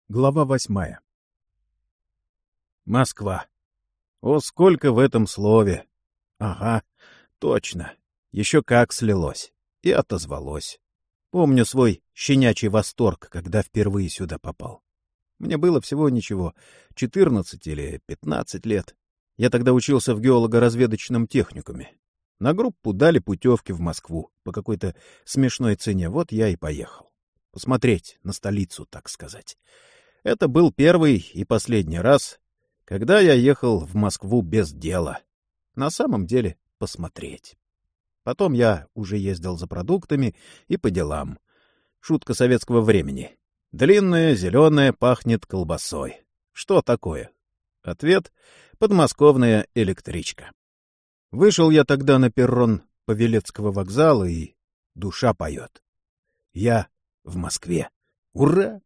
Глава 8. Москва. О, сколько в этом слове! Ага, точно. Еще как слилось. И отозвалось. Помню свой щенячий восторг, когда впервые сюда попал. Мне было всего ничего, 14 или 15 лет. Я тогда учился в геолого-разведочном техникуме. На группу дали путевки в Москву по какой-то смешной цене. Вот я и поехал. Посмотреть на столицу, так сказать. Это был первый и последний раз, когда я ехал в Москву без дела. На самом деле посмотреть. Потом я уже ездил за продуктами и по делам. Шутка советского времени. Длинная, зеленая, пахнет колбасой. Что такое? Ответ — подмосковная электричка. Вышел я тогда на перрон Павелецкого вокзала, и душа поет. Я в Москве. Ура!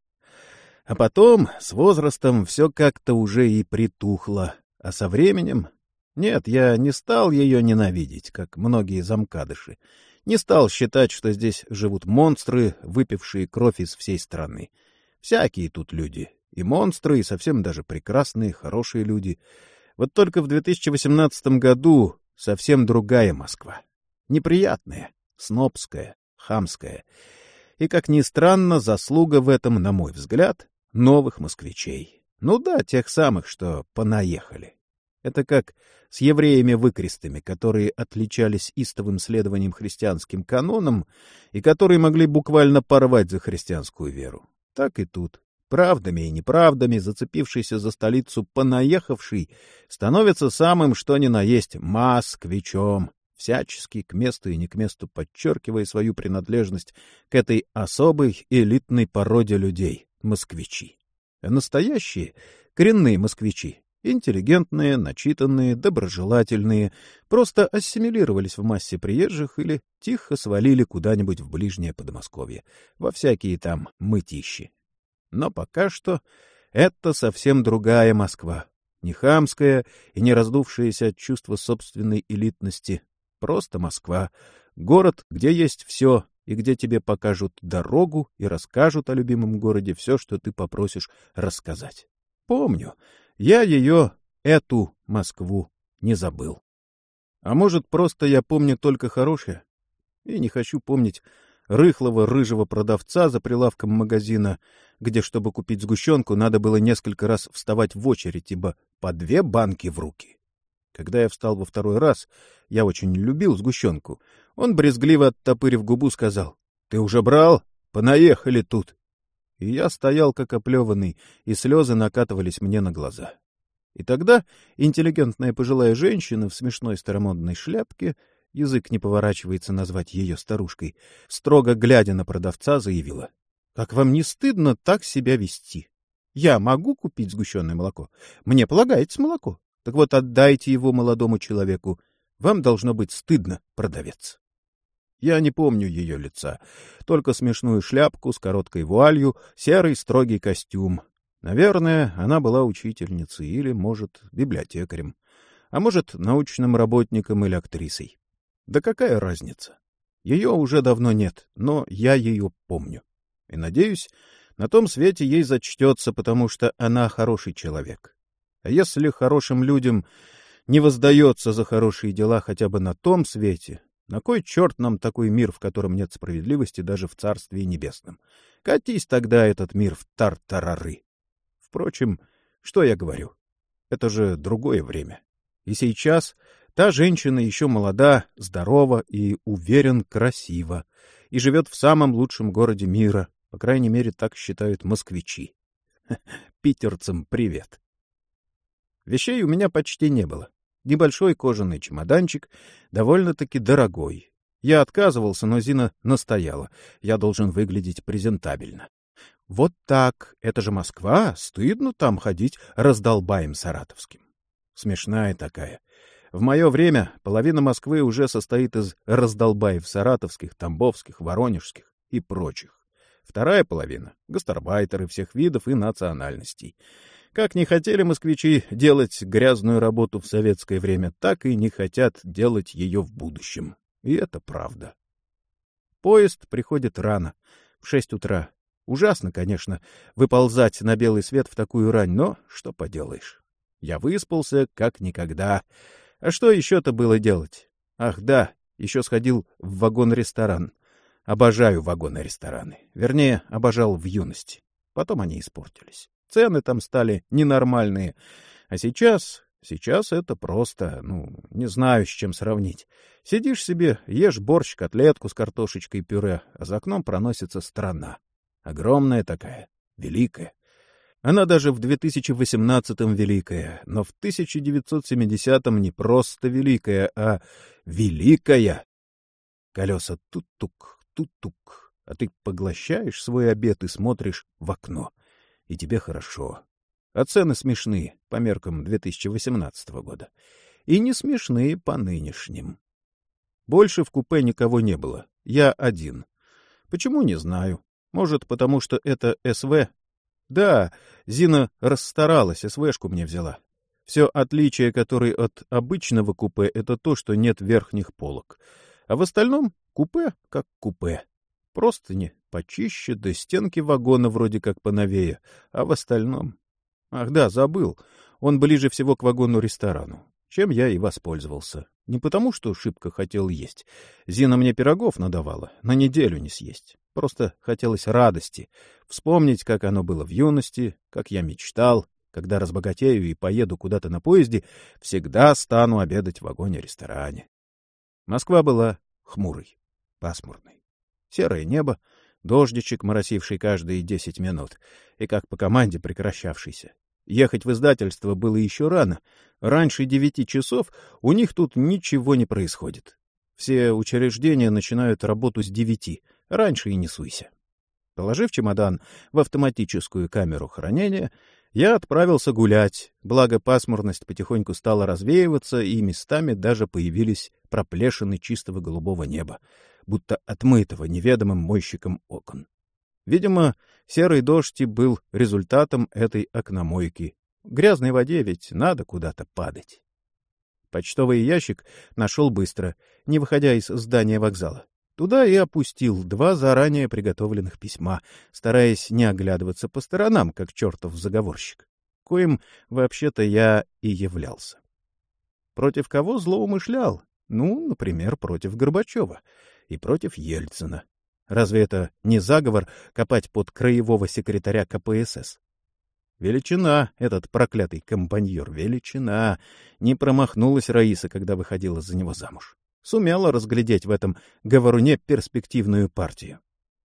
А потом, с возрастом, все как-то уже и притухло. А со временем... Нет, я не стал ее ненавидеть, как многие замкадыши. Не стал считать, что здесь живут монстры, выпившие кровь из всей страны. Всякие тут люди. И монстры, и совсем даже прекрасные, хорошие люди. Вот только в 2018 году совсем другая Москва. Неприятная, снобская, хамская. И, как ни странно, заслуга в этом, на мой взгляд, новых москвичей. Ну да, тех самых, что понаехали. Это как с евреями-выкрестами, которые отличались истовым следованием христианским канонам и которые могли буквально порвать за христианскую веру. Так и тут. Правдами и неправдами зацепившийся за столицу понаехавший становится самым что ни на есть москвичом, всячески к месту и не к месту подчеркивая свою принадлежность к этой особой элитной породе людей — москвичи. А настоящие, коренные москвичи, интеллигентные, начитанные, доброжелательные, просто ассимилировались в массе приезжих или тихо свалили куда-нибудь в ближнее Подмосковье, во всякие там мытищи. Но пока что это совсем другая Москва, не хамская и не раздувшаяся от чувства собственной элитности. Просто Москва, город, где есть все, и где тебе покажут дорогу и расскажут о любимом городе все, что ты попросишь рассказать. Помню, я ее, эту Москву, не забыл. А может, просто я помню только хорошее? И не хочу помнить рыхлого рыжего продавца за прилавком магазина, где, чтобы купить сгущенку, надо было несколько раз вставать в очередь, ибо по 2 банки в руки. Когда я встал во второй раз, я очень любил сгущенку. Он, брезгливо оттопырив губу, сказал: «Ты уже брал? Понаехали тут». И я стоял как оплеванный, и слезы накатывались мне на глаза. И тогда интеллигентная пожилая женщина в смешной старомодной шляпке, язык не поворачивается назвать ее старушкой, строго глядя на продавца, заявила: «Как вам не стыдно так себя вести? Я могу купить сгущенное молоко? Мне полагается молоко. Так вот, отдайте его молодому человеку. Вам должно быть стыдно, продавец». Я не помню ее лица, только смешную шляпку с короткой вуалью, серый строгий костюм. Наверное, она была учительницей или, может, библиотекарем, а может, научным работником или актрисой. Да какая разница? Ее уже давно нет, но я ее помню. И, надеюсь, на том свете ей зачтется, потому что она хороший человек. А если хорошим людям не воздается за хорошие дела хотя бы на том свете, на кой черт нам такой мир, в котором нет справедливости даже в Царстве Небесном? Катись тогда этот мир в тартарары. Впрочем, что я говорю? Это же другое время. И сейчас та женщина еще молода, здорова и, уверен, красива, и живет в самом лучшем городе мира, по крайней мере, так считают москвичи. Питерцам привет. Вещей у меня почти не было. Небольшой кожаный чемоданчик, довольно-таки дорогой. Я отказывался, но Зина настояла. Я должен выглядеть презентабельно. Вот так, это же Москва, стыдно там ходить раздолбаем саратовским. Смешная такая. В мое время половина Москвы уже состоит из раздолбаев саратовских, тамбовских, воронежских и прочих. Вторая половина — гастарбайтеры всех видов и национальностей. Как не хотели москвичи делать грязную работу в советское время, так и не хотят делать ее в будущем. И это правда. Поезд приходит рано, в 6 утра. Ужасно, конечно, выползать на белый свет в такую рань, но что поделаешь. Я выспался как никогда. А что еще-то было делать? Ах да, еще сходил в вагон-ресторан. Обожаю вагоны-рестораны. Вернее, обожал в юности. Потом они испортились. Цены там стали ненормальные. А сейчас это просто, не знаю, с чем сравнить. Сидишь себе, ешь борщ, котлетку с картошечкой и пюре, а за окном проносится страна. Огромная такая, великая. Она даже в 2018-м великая, но в 1970-м не просто великая, а великая. Колеса тут-тук, тут-тук, а ты поглощаешь свой обед и смотришь в окно. И тебе хорошо. А цены смешные по меркам 2018 года. И не смешные по нынешним. Больше в купе никого не было. Я один. Почему, не знаю. Может, потому что это СВ? Да, Зина расстаралась, СВшку мне взяла. Все отличие, которое от обычного купе, это то, что нет верхних полок. А в остальном купе как купе. Простыни почище, да стенки вагона вроде как поновее. А в остальном... Ах да, забыл. Он ближе всего к вагону-ресторану. Чем я и воспользовался. Не потому, что шибко хотел есть. Зина мне пирогов надавала, на неделю не съесть. Просто хотелось радости. Вспомнить, как оно было в юности, как я мечтал. Когда разбогатею и поеду куда-то на поезде, всегда стану обедать в вагоне-ресторане. Москва была хмурой, пасмурной. Серое небо, дождичек, моросивший каждые 10 минут, и как по команде прекращавшийся. Ехать в издательство было еще рано. Раньше 9 часов у них тут ничего не происходит. Все учреждения начинают работу с 9, раньше и не суйся. Положив чемодан в автоматическую камеру хранения, я отправился гулять, благо пасмурность потихоньку стала развеиваться, и местами даже появились проплешины чистого голубого неба, будто отмытого неведомым мойщиком окон. Видимо, серый дождь и был результатом этой окномойки. В грязной воде ведь надо куда-то падать. Почтовый ящик нашел быстро, не выходя из здания вокзала. Туда и опустил 2 заранее приготовленных письма, стараясь не оглядываться по сторонам, как чертов заговорщик, коим вообще-то я и являлся. Против кого злоумышлял? Например, против Горбачева и против Ельцина. Разве это не заговор копать под краевого секретаря КПСС? Величина этот проклятый компаньер, величина. Не промахнулась Раиса, когда выходила за него замуж. Сумела разглядеть в этом говоруне перспективную партию.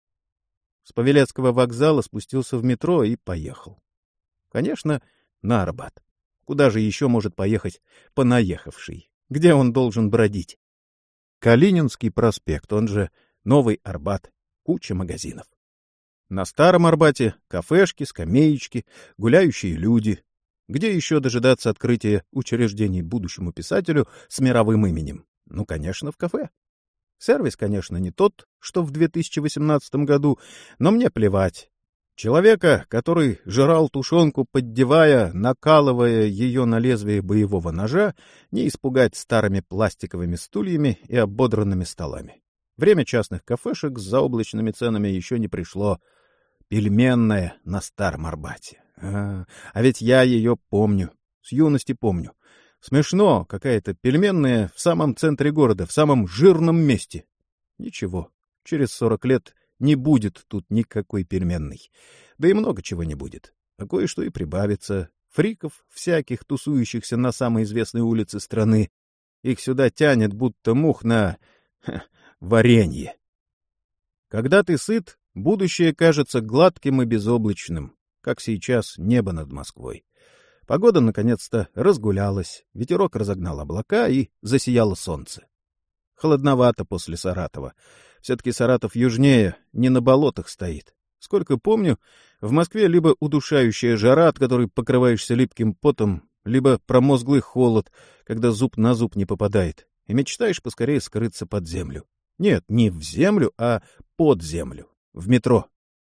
С Павелецкого вокзала спустился в метро и поехал. Конечно, на Арбат. Куда же еще может поехать понаехавший? Где он должен бродить? Калининский проспект, он же Новый Арбат, куча магазинов. На Старом Арбате кафешки, скамеечки, гуляющие люди. Где еще дожидаться открытия учреждений будущему писателю с мировым именем? Конечно, в кафе. Сервис, конечно, не тот, что в 2018 году, но мне плевать. Человека, который жрал тушенку, поддевая, накалывая ее на лезвие боевого ножа, не испугать старыми пластиковыми стульями и ободранными столами. Время частных кафешек с заоблачными ценами еще не пришло. Пельменная на Старом Арбате. А ведь я ее помню, с юности помню. Смешно, какая-то пельменная в самом центре города, в самом жирном месте. Ничего, через 40 лет не будет тут никакой пельменной. Да и много чего не будет. А кое-что и прибавится. Фриков всяких, тусующихся на самой известной улице страны. Их сюда тянет, будто мух на варенье. Когда ты сыт, будущее кажется гладким и безоблачным, как сейчас небо над Москвой. Погода наконец-то разгулялась, ветерок разогнал облака и засияло солнце. Холодновато после Саратова. Все-таки Саратов южнее, не на болотах стоит. Сколько помню, в Москве либо удушающая жара, от которой покрываешься липким потом, либо промозглый холод, когда зуб на зуб не попадает, и мечтаешь поскорее скрыться под землю. Нет, не в землю, а под землю, в метро.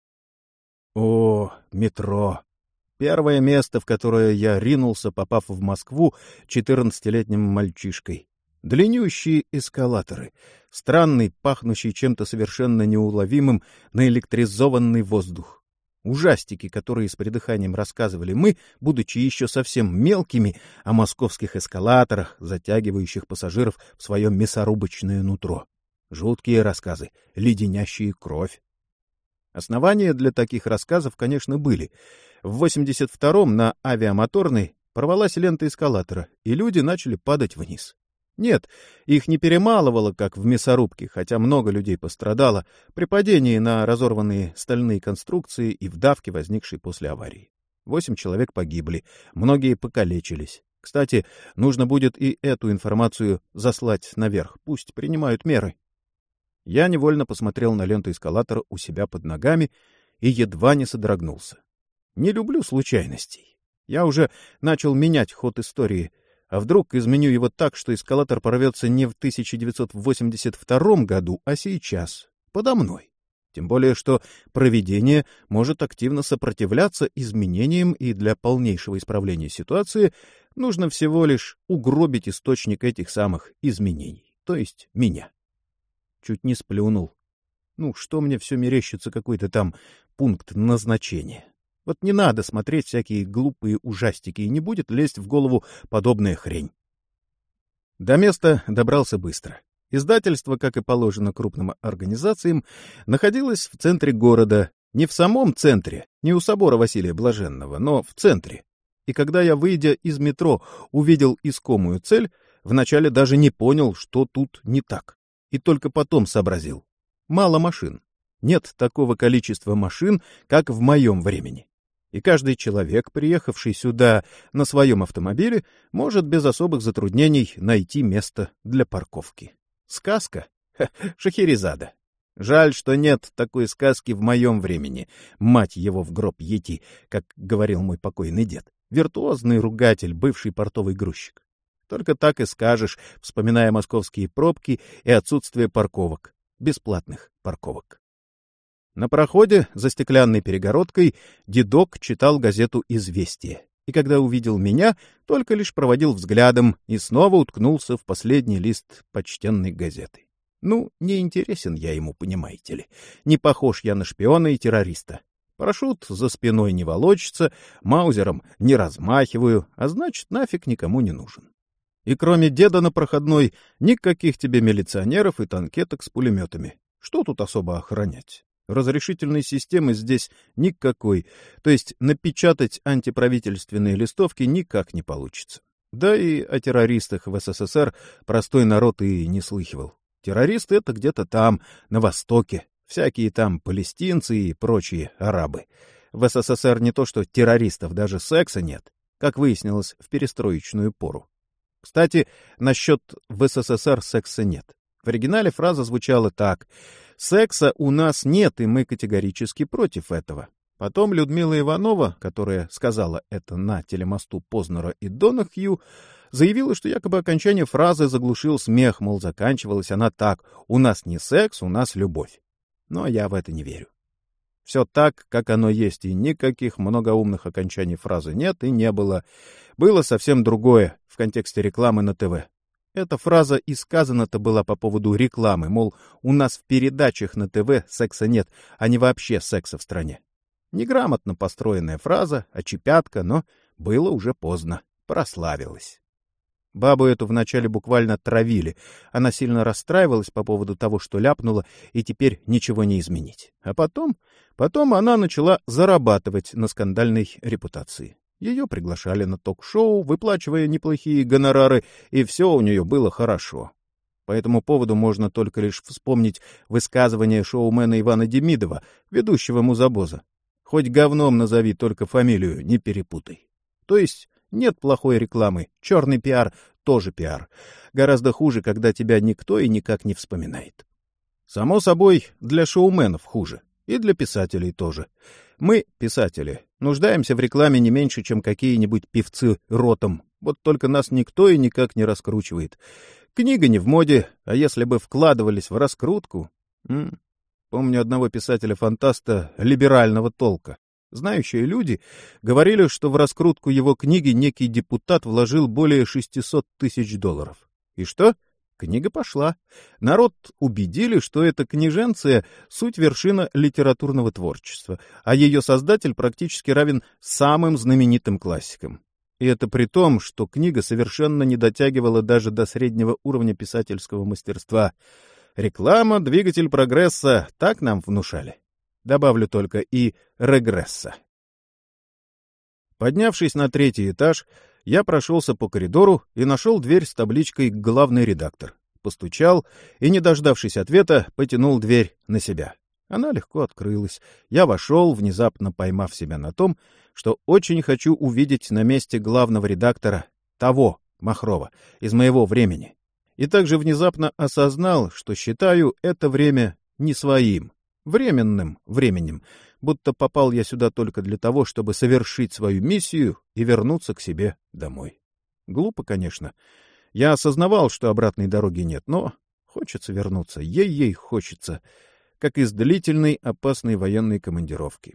О, метро! Первое место, в которое я ринулся, попав в Москву 14-летним мальчишкой. Длиннющие эскалаторы, странный, пахнущий чем-то совершенно неуловимым, наэлектризованный воздух. Ужастики, которые с придыханием рассказывали мы, будучи еще совсем мелкими, о московских эскалаторах, затягивающих пассажиров в свое мясорубочное нутро. Жуткие рассказы, леденящие кровь. Основания для таких рассказов, конечно, были. В 82-м на Авиамоторной порвалась лента эскалатора, и люди начали падать вниз. Нет, их не перемалывало, как в мясорубке, хотя много людей пострадало при падении на разорванные стальные конструкции и в давке, возникшей после аварии. 8 человек погибли, многие покалечились. Кстати, нужно будет и эту информацию заслать наверх, пусть принимают меры. Я невольно посмотрел на ленту эскалатора у себя под ногами и едва не содрогнулся. Не люблю случайностей. Я уже начал менять ход истории. А вдруг изменю его так, что эскалатор порвется не в 1982 году, а сейчас, подо мной? Тем более, что провидение может активно сопротивляться изменениям, и для полнейшего исправления ситуации нужно всего лишь угробить источник этих самых изменений, то есть меня. Чуть не сплюнул. Ну, что мне все мерещится какой-то там пункт назначения? Вот не надо смотреть всякие глупые ужастики, и не будет лезть в голову подобная хрень. До места добрался быстро. Издательство, как и положено крупным организациям, находилось в центре города, не в самом центре, не у собора Василия Блаженного, но в центре. И когда я, выйдя из метро, увидел искомую цель, вначале даже не понял, что тут не так. И только потом сообразил. Мало машин. Нет такого количества машин, как в моем времени. И каждый человек, приехавший сюда на своем автомобиле, может без особых затруднений найти место для парковки. Сказка? Шахерезада. Жаль, что нет такой сказки в моем времени. Мать его в гроб ети, как говорил мой покойный дед. Виртуозный ругатель, бывший портовый грузчик. Только так и скажешь, вспоминая московские пробки и отсутствие парковок. Бесплатных парковок. На проходе за стеклянной перегородкой дедок читал газету «Известия». И когда увидел меня, только лишь проводил взглядом и снова уткнулся в последний лист почтенной газеты. Ну, не интересен я ему, понимаете ли. Не похож я на шпиона и террориста. Парашют за спиной не волочится, маузером не размахиваю, а значит, нафиг никому не нужен. И кроме деда на проходной, никаких тебе милиционеров и танкеток с пулеметами. Что тут особо охранять? Разрешительной системы здесь никакой, то есть напечатать антиправительственные листовки никак не получится. Да и о террористах в СССР простой народ и не слыхивал. Террористы — это где-то там, на Востоке, всякие там палестинцы и прочие арабы. В СССР не то что террористов, даже секса нет, как выяснилось в перестроечную пору. Кстати, насчет в СССР секса нет. В оригинале фраза звучала так: «Секса у нас нет, и мы категорически против этого». Потом Людмила Иванова, которая сказала это на телемосту Познера и Донахью, заявила, что якобы окончание фразы заглушил смех, мол, заканчивалась она так: «У нас не секс, у нас любовь». Но я в это не верю. Все так, как оно есть, и никаких многоумных окончаний фразы нет и не было. Было совсем другое в контексте рекламы на ТВ. Эта фраза и сказана-то была по поводу рекламы, мол, у нас в передачах на ТВ секса нет, а не вообще секса в стране. Неграмотно построенная фраза, очепятка, но было уже поздно, прославилась. Бабу эту вначале буквально травили, она сильно расстраивалась по поводу того, что ляпнула, и теперь ничего не изменить. А потом она начала зарабатывать на скандальной репутации. Ее приглашали на ток-шоу, выплачивая неплохие гонорары, и все у нее было хорошо. По этому поводу можно только лишь вспомнить высказывание шоумена Ивана Демидова, ведущего музабоза. «Хоть говном назови, только фамилию не перепутай». То есть нет плохой рекламы, черный пиар тоже пиар. Гораздо хуже, когда тебя никто и никак не вспоминает. Само собой, для шоуменов хуже. И для писателей тоже. Мы, писатели, нуждаемся в рекламе не меньше, чем какие-нибудь певцы ротом. Вот только нас никто и никак не раскручивает. Книга не в моде, а если бы вкладывались в раскрутку... Помню одного писателя-фантаста либерального толка. Знающие люди говорили, что в раскрутку его книги некий депутат вложил более $600 000. И что? Книга пошла. Народ убедили, что эта книженция — суть вершина литературного творчества, а ее создатель практически равен самым знаменитым классикам. И это при том, что книга совершенно не дотягивала даже до среднего уровня писательского мастерства. Реклама — двигатель прогресса, так нам внушали. Добавлю только и регресса. Поднявшись на 3-й этаж, я прошелся по коридору и нашел дверь с табличкой «Главный редактор». Постучал и, не дождавшись ответа, потянул дверь на себя. Она легко открылась. Я вошел, внезапно поймав себя на том, что очень хочу увидеть на месте главного редактора того, Махрова, из моего времени. И также внезапно осознал, что считаю это время не своим, временным временем, будто попал я сюда только для того, чтобы совершить свою миссию и вернуться к себе домой. Глупо, конечно. Я осознавал, что обратной дороги нет, но хочется вернуться, ей-ей хочется, как из длительной опасной военной командировки.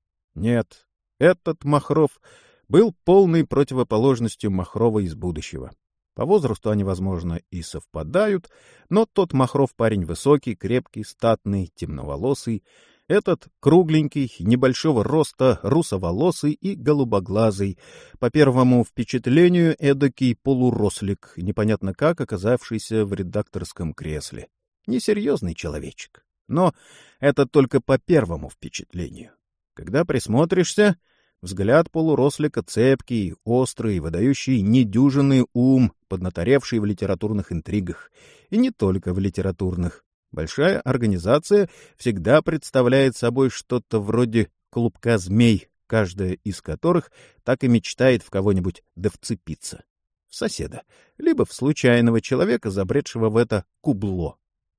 Нет, этот Махров был полной противоположностью Махрова из будущего. По возрасту они, возможно, и совпадают, но тот Махров парень высокий, крепкий, статный, темноволосый, этот кругленький, небольшого роста, русоволосый и голубоглазый, по первому впечатлению эдакий полурослик, непонятно как оказавшийся в редакторском кресле. Несерьезный человечек. Но это только по первому впечатлению. Когда присмотришься, взгляд полурослика цепкий, острый, выдающий недюжинный ум, поднаторевший в литературных интригах. И не только в литературных. Большая организация всегда представляет собой что-то вроде клубка змей, каждая из которых так и мечтает в кого-нибудь да вцепиться. В соседа, либо в случайного человека, забредшего в это кубло.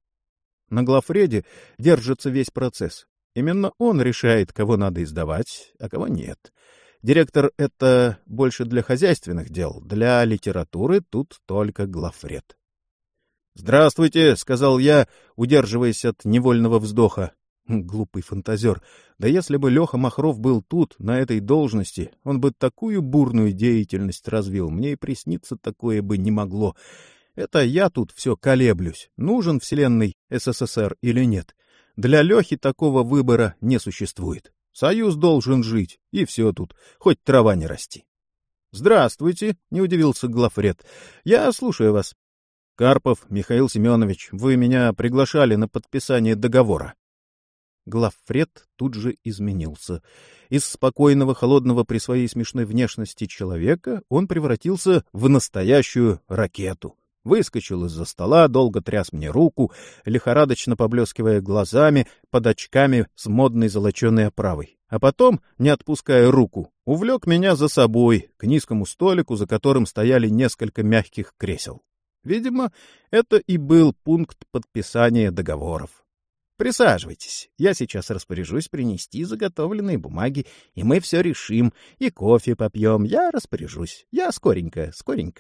На главреде держится весь процесс. Именно он решает, кого надо издавать, а кого нет. Директор — это больше для хозяйственных дел, для литературы тут только главред. «Здравствуйте», — сказал я, удерживаясь от невольного вздоха. Глупый фантазер. Да если бы Леха Махров был тут, на этой должности, он бы такую бурную деятельность развил, мне и присниться такое бы не могло. Это я тут все колеблюсь, нужен вселенной СССР или нет. Для Лехи такого выбора не существует. Союз должен жить, и все тут, хоть трава не расти. — Здравствуйте, — не удивился главред. — Я слушаю вас. — Карпов Михаил Семенович, вы меня приглашали на подписание договора. Главред тут же изменился. Из спокойного, холодного при своей смешной внешности человека он превратился в настоящую ракету. Выскочил из-за стола, долго тряс мне руку, лихорадочно поблескивая глазами под очками с модной золоченой оправой. А потом, не отпуская руку, увлек меня за собой к низкому столику, за которым стояли несколько мягких кресел. Видимо, это и был пункт подписания договоров. Присаживайтесь, я сейчас распоряжусь принести заготовленные бумаги, и мы все решим, и кофе попьем, я распоряжусь, я скоренько.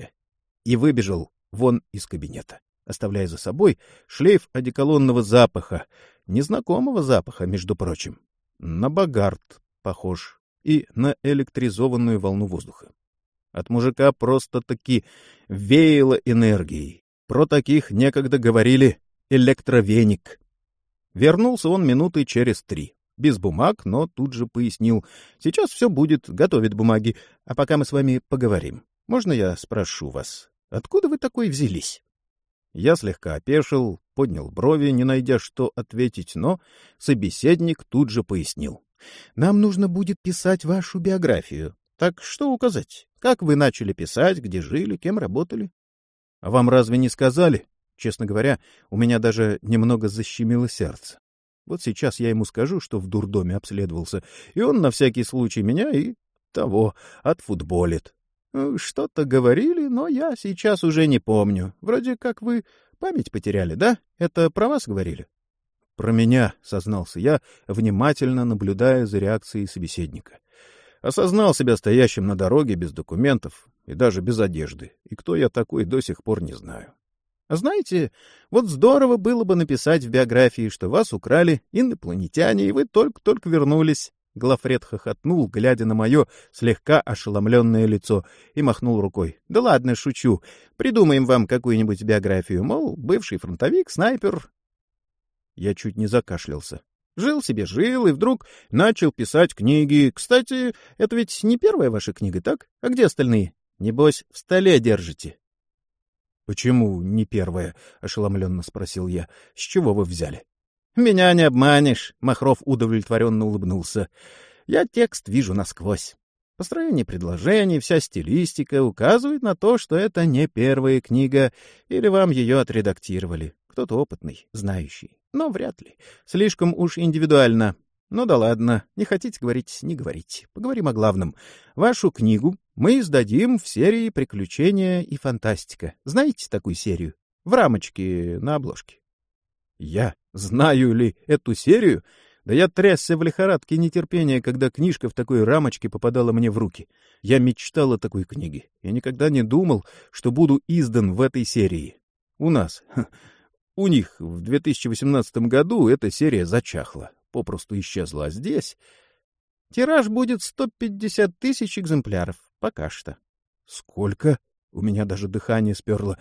И выбежал вон из кабинета, оставляя за собой шлейф одеколонного запаха, незнакомого запаха, между прочим. На Богарт похож и на электризованную волну воздуха. От мужика просто-таки веяло энергией. Про таких некогда говорили электровеник. Вернулся он минуты через 3. Без бумаг, но тут же пояснил. Сейчас все будет, готовит бумаги. А пока мы с вами поговорим. Можно я спрошу вас, откуда вы такой взялись? Я слегка опешил, поднял брови, не найдя что ответить, но собеседник тут же пояснил. Нам нужно будет писать вашу биографию. Так что указать? Как вы начали писать, где жили, кем работали? А вам разве не сказали? Честно говоря, у меня даже немного защемило сердце. Вот сейчас я ему скажу, что в дурдоме обследовался, и он на всякий случай меня и того отфутболит. Что-то говорили, но я сейчас уже не помню. Вроде как вы память потеряли, да? Это про вас говорили? — Про меня, — сознался я, внимательно наблюдая за реакцией собеседника. Осознал себя стоящим на дороге без документов и даже без одежды. И кто я такой, до сих пор не знаю. А знаете, вот здорово было бы написать в биографии, что вас украли инопланетяне, и вы только-только вернулись. Глафрет хохотнул, глядя на мое слегка ошеломленное лицо, и махнул рукой. — Да ладно, шучу. Придумаем вам какую-нибудь биографию. Мол, бывший фронтовик, снайпер. Я чуть не закашлялся. Жил себе, жил, и вдруг начал писать книги. Кстати, это ведь не первая ваша книга, так? А где остальные? Небось, в столе держите. — Почему не первая? — ошеломленно спросил я. — С чего вы взяли? — Меня не обманешь, — Махров удовлетворенно улыбнулся. — Я текст вижу насквозь. Построение предложений, вся стилистика указывает на то, что это не первая книга, или вам ее отредактировали. Кто-то опытный, знающий. Но вряд ли. Слишком уж индивидуально. Ну да ладно, не хотите говорить — не говорите. Поговорим о главном. Вашу книгу мы издадим в серии «Приключения и фантастика». Знаете такую серию? В рамочке на обложке. Я знаю ли эту серию? Да я трясся в лихорадке нетерпения, когда книжка в такой рамочке попадала мне в руки. Я мечтал о такой книге. Я никогда не думал, что буду издан в этой серии. У нас... У них в 2018 году эта серия зачахла, попросту исчезла. А здесь тираж будет 150 тысяч экземпляров, пока что. Сколько? У меня даже дыхание сперло.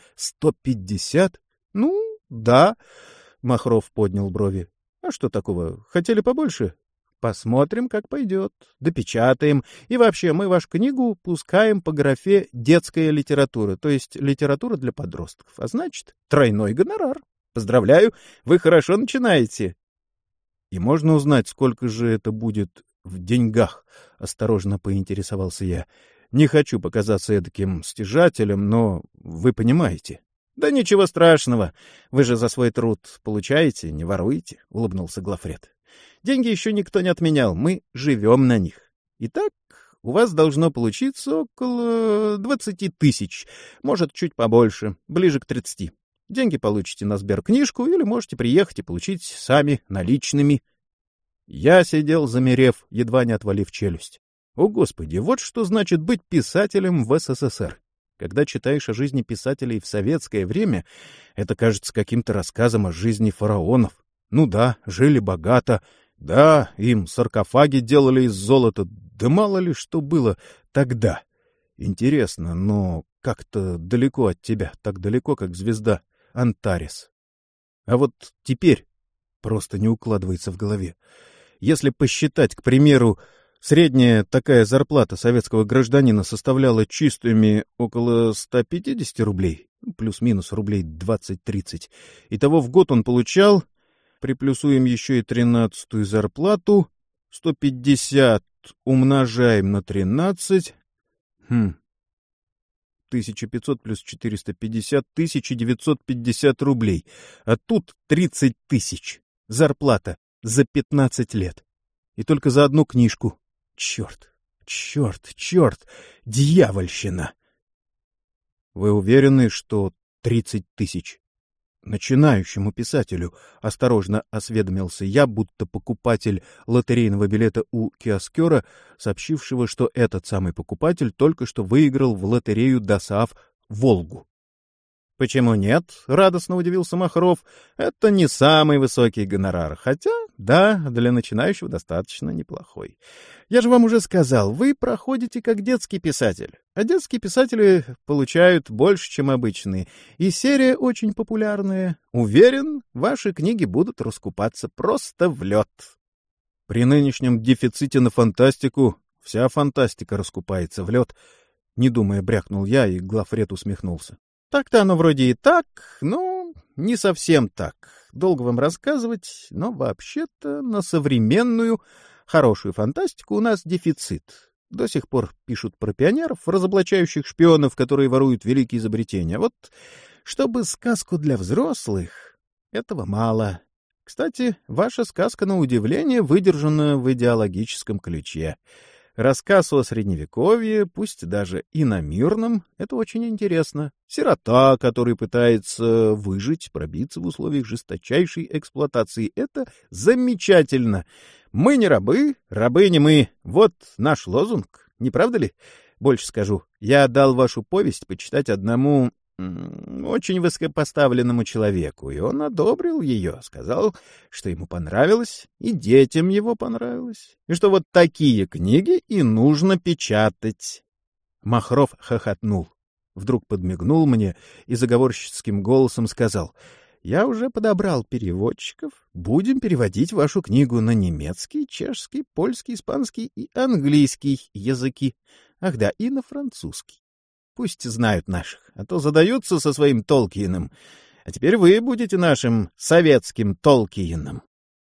150? Ну, да. Махров поднял брови. А что такого? Хотели побольше? Посмотрим, как пойдет. Допечатаем. И вообще, мы вашу книгу пускаем по графе «Детская литература», то есть литература для подростков. А значит, тройной гонорар. Поздравляю, вы хорошо начинаете. — И можно узнать, сколько же это будет в деньгах? — осторожно поинтересовался я. — Не хочу показаться эдаким стяжателем, но вы понимаете. — Да ничего страшного. Вы же за свой труд получаете, не воруете, — улыбнулся Глафрет. — Деньги еще никто не отменял, мы живем на них. Итак, у вас должно получиться около 20 тысяч, может, чуть побольше, ближе к 30. Деньги получите на сберкнижку или можете приехать и получить сами наличными. Я сидел, замерев, едва не отвалив челюсть. О, Господи, вот что значит быть писателем в СССР. Когда читаешь о жизни писателей в советское время, это кажется каким-то рассказом о жизни фараонов. Ну да, жили богато. Да, им саркофаги делали из золота. Да мало ли что было тогда. Интересно, но как-то далеко от тебя, так далеко, как звезда Антарес. А вот теперь просто не укладывается в голове. Если посчитать, к примеру, средняя такая зарплата советского гражданина составляла чистыми около 150 рублей, плюс-минус рублей 20-30. Итого в год он получал, приплюсуем еще и 13-ю зарплату, 150 умножаем на 13... 1500 плюс 450, 1950 рублей. А тут 30 тысяч. Зарплата за 15 лет. И только за одну книжку. Черт, черт, черт, дьявольщина. Вы уверены, что 30 тысяч? Начинающему писателю, осторожно осведомился я, будто покупатель лотерейного билета у киоскера, сообщившего, что этот самый покупатель только что выиграл в лотерею ДОСААФ «Волгу». — Почему нет? — радостно удивился Махров. — Это не самый высокий гонорар, хотя, да, для начинающего достаточно неплохой. Я же вам уже сказал, вы проходите как детский писатель, а детские писатели получают больше, чем обычные, и серия очень популярная. Уверен, ваши книги будут раскупаться просто в лед. При нынешнем дефиците на фантастику вся фантастика раскупается в лед. Не думая, брякнул я, и Глафрет усмехнулся. Так-то оно вроде и так, но не совсем так. Долго вам рассказывать, но вообще-то на современную хорошую фантастику у нас дефицит. До сих пор пишут про пионеров, разоблачающих шпионов, которые воруют великие изобретения. Вот чтобы сказку для взрослых, этого мало. Кстати, ваша сказка, на удивление, выдержана в идеологическом ключе. Рассказ о Средневековье, пусть даже иномирном, это очень интересно. Сирота, который пытается выжить, пробиться в условиях жесточайшей эксплуатации, это замечательно. Мы не рабы, рабы не мы. Вот наш лозунг, не правда ли? Больше скажу, я дал вашу повесть почитать одному очень высокопоставленному человеку, и он одобрил ее, сказал, что ему понравилось, и детям его понравилось, и что вот такие книги и нужно печатать. Махров хохотнул, вдруг подмигнул мне и заговорщицким голосом сказал: «Я уже подобрал переводчиков, будем переводить вашу книгу на немецкий, чешский, польский, испанский и английский языки. Ах да, и на французский. Пусть знают наших, а то задаются со своим Толкиеном. А теперь вы будете нашим советским Толкиеном.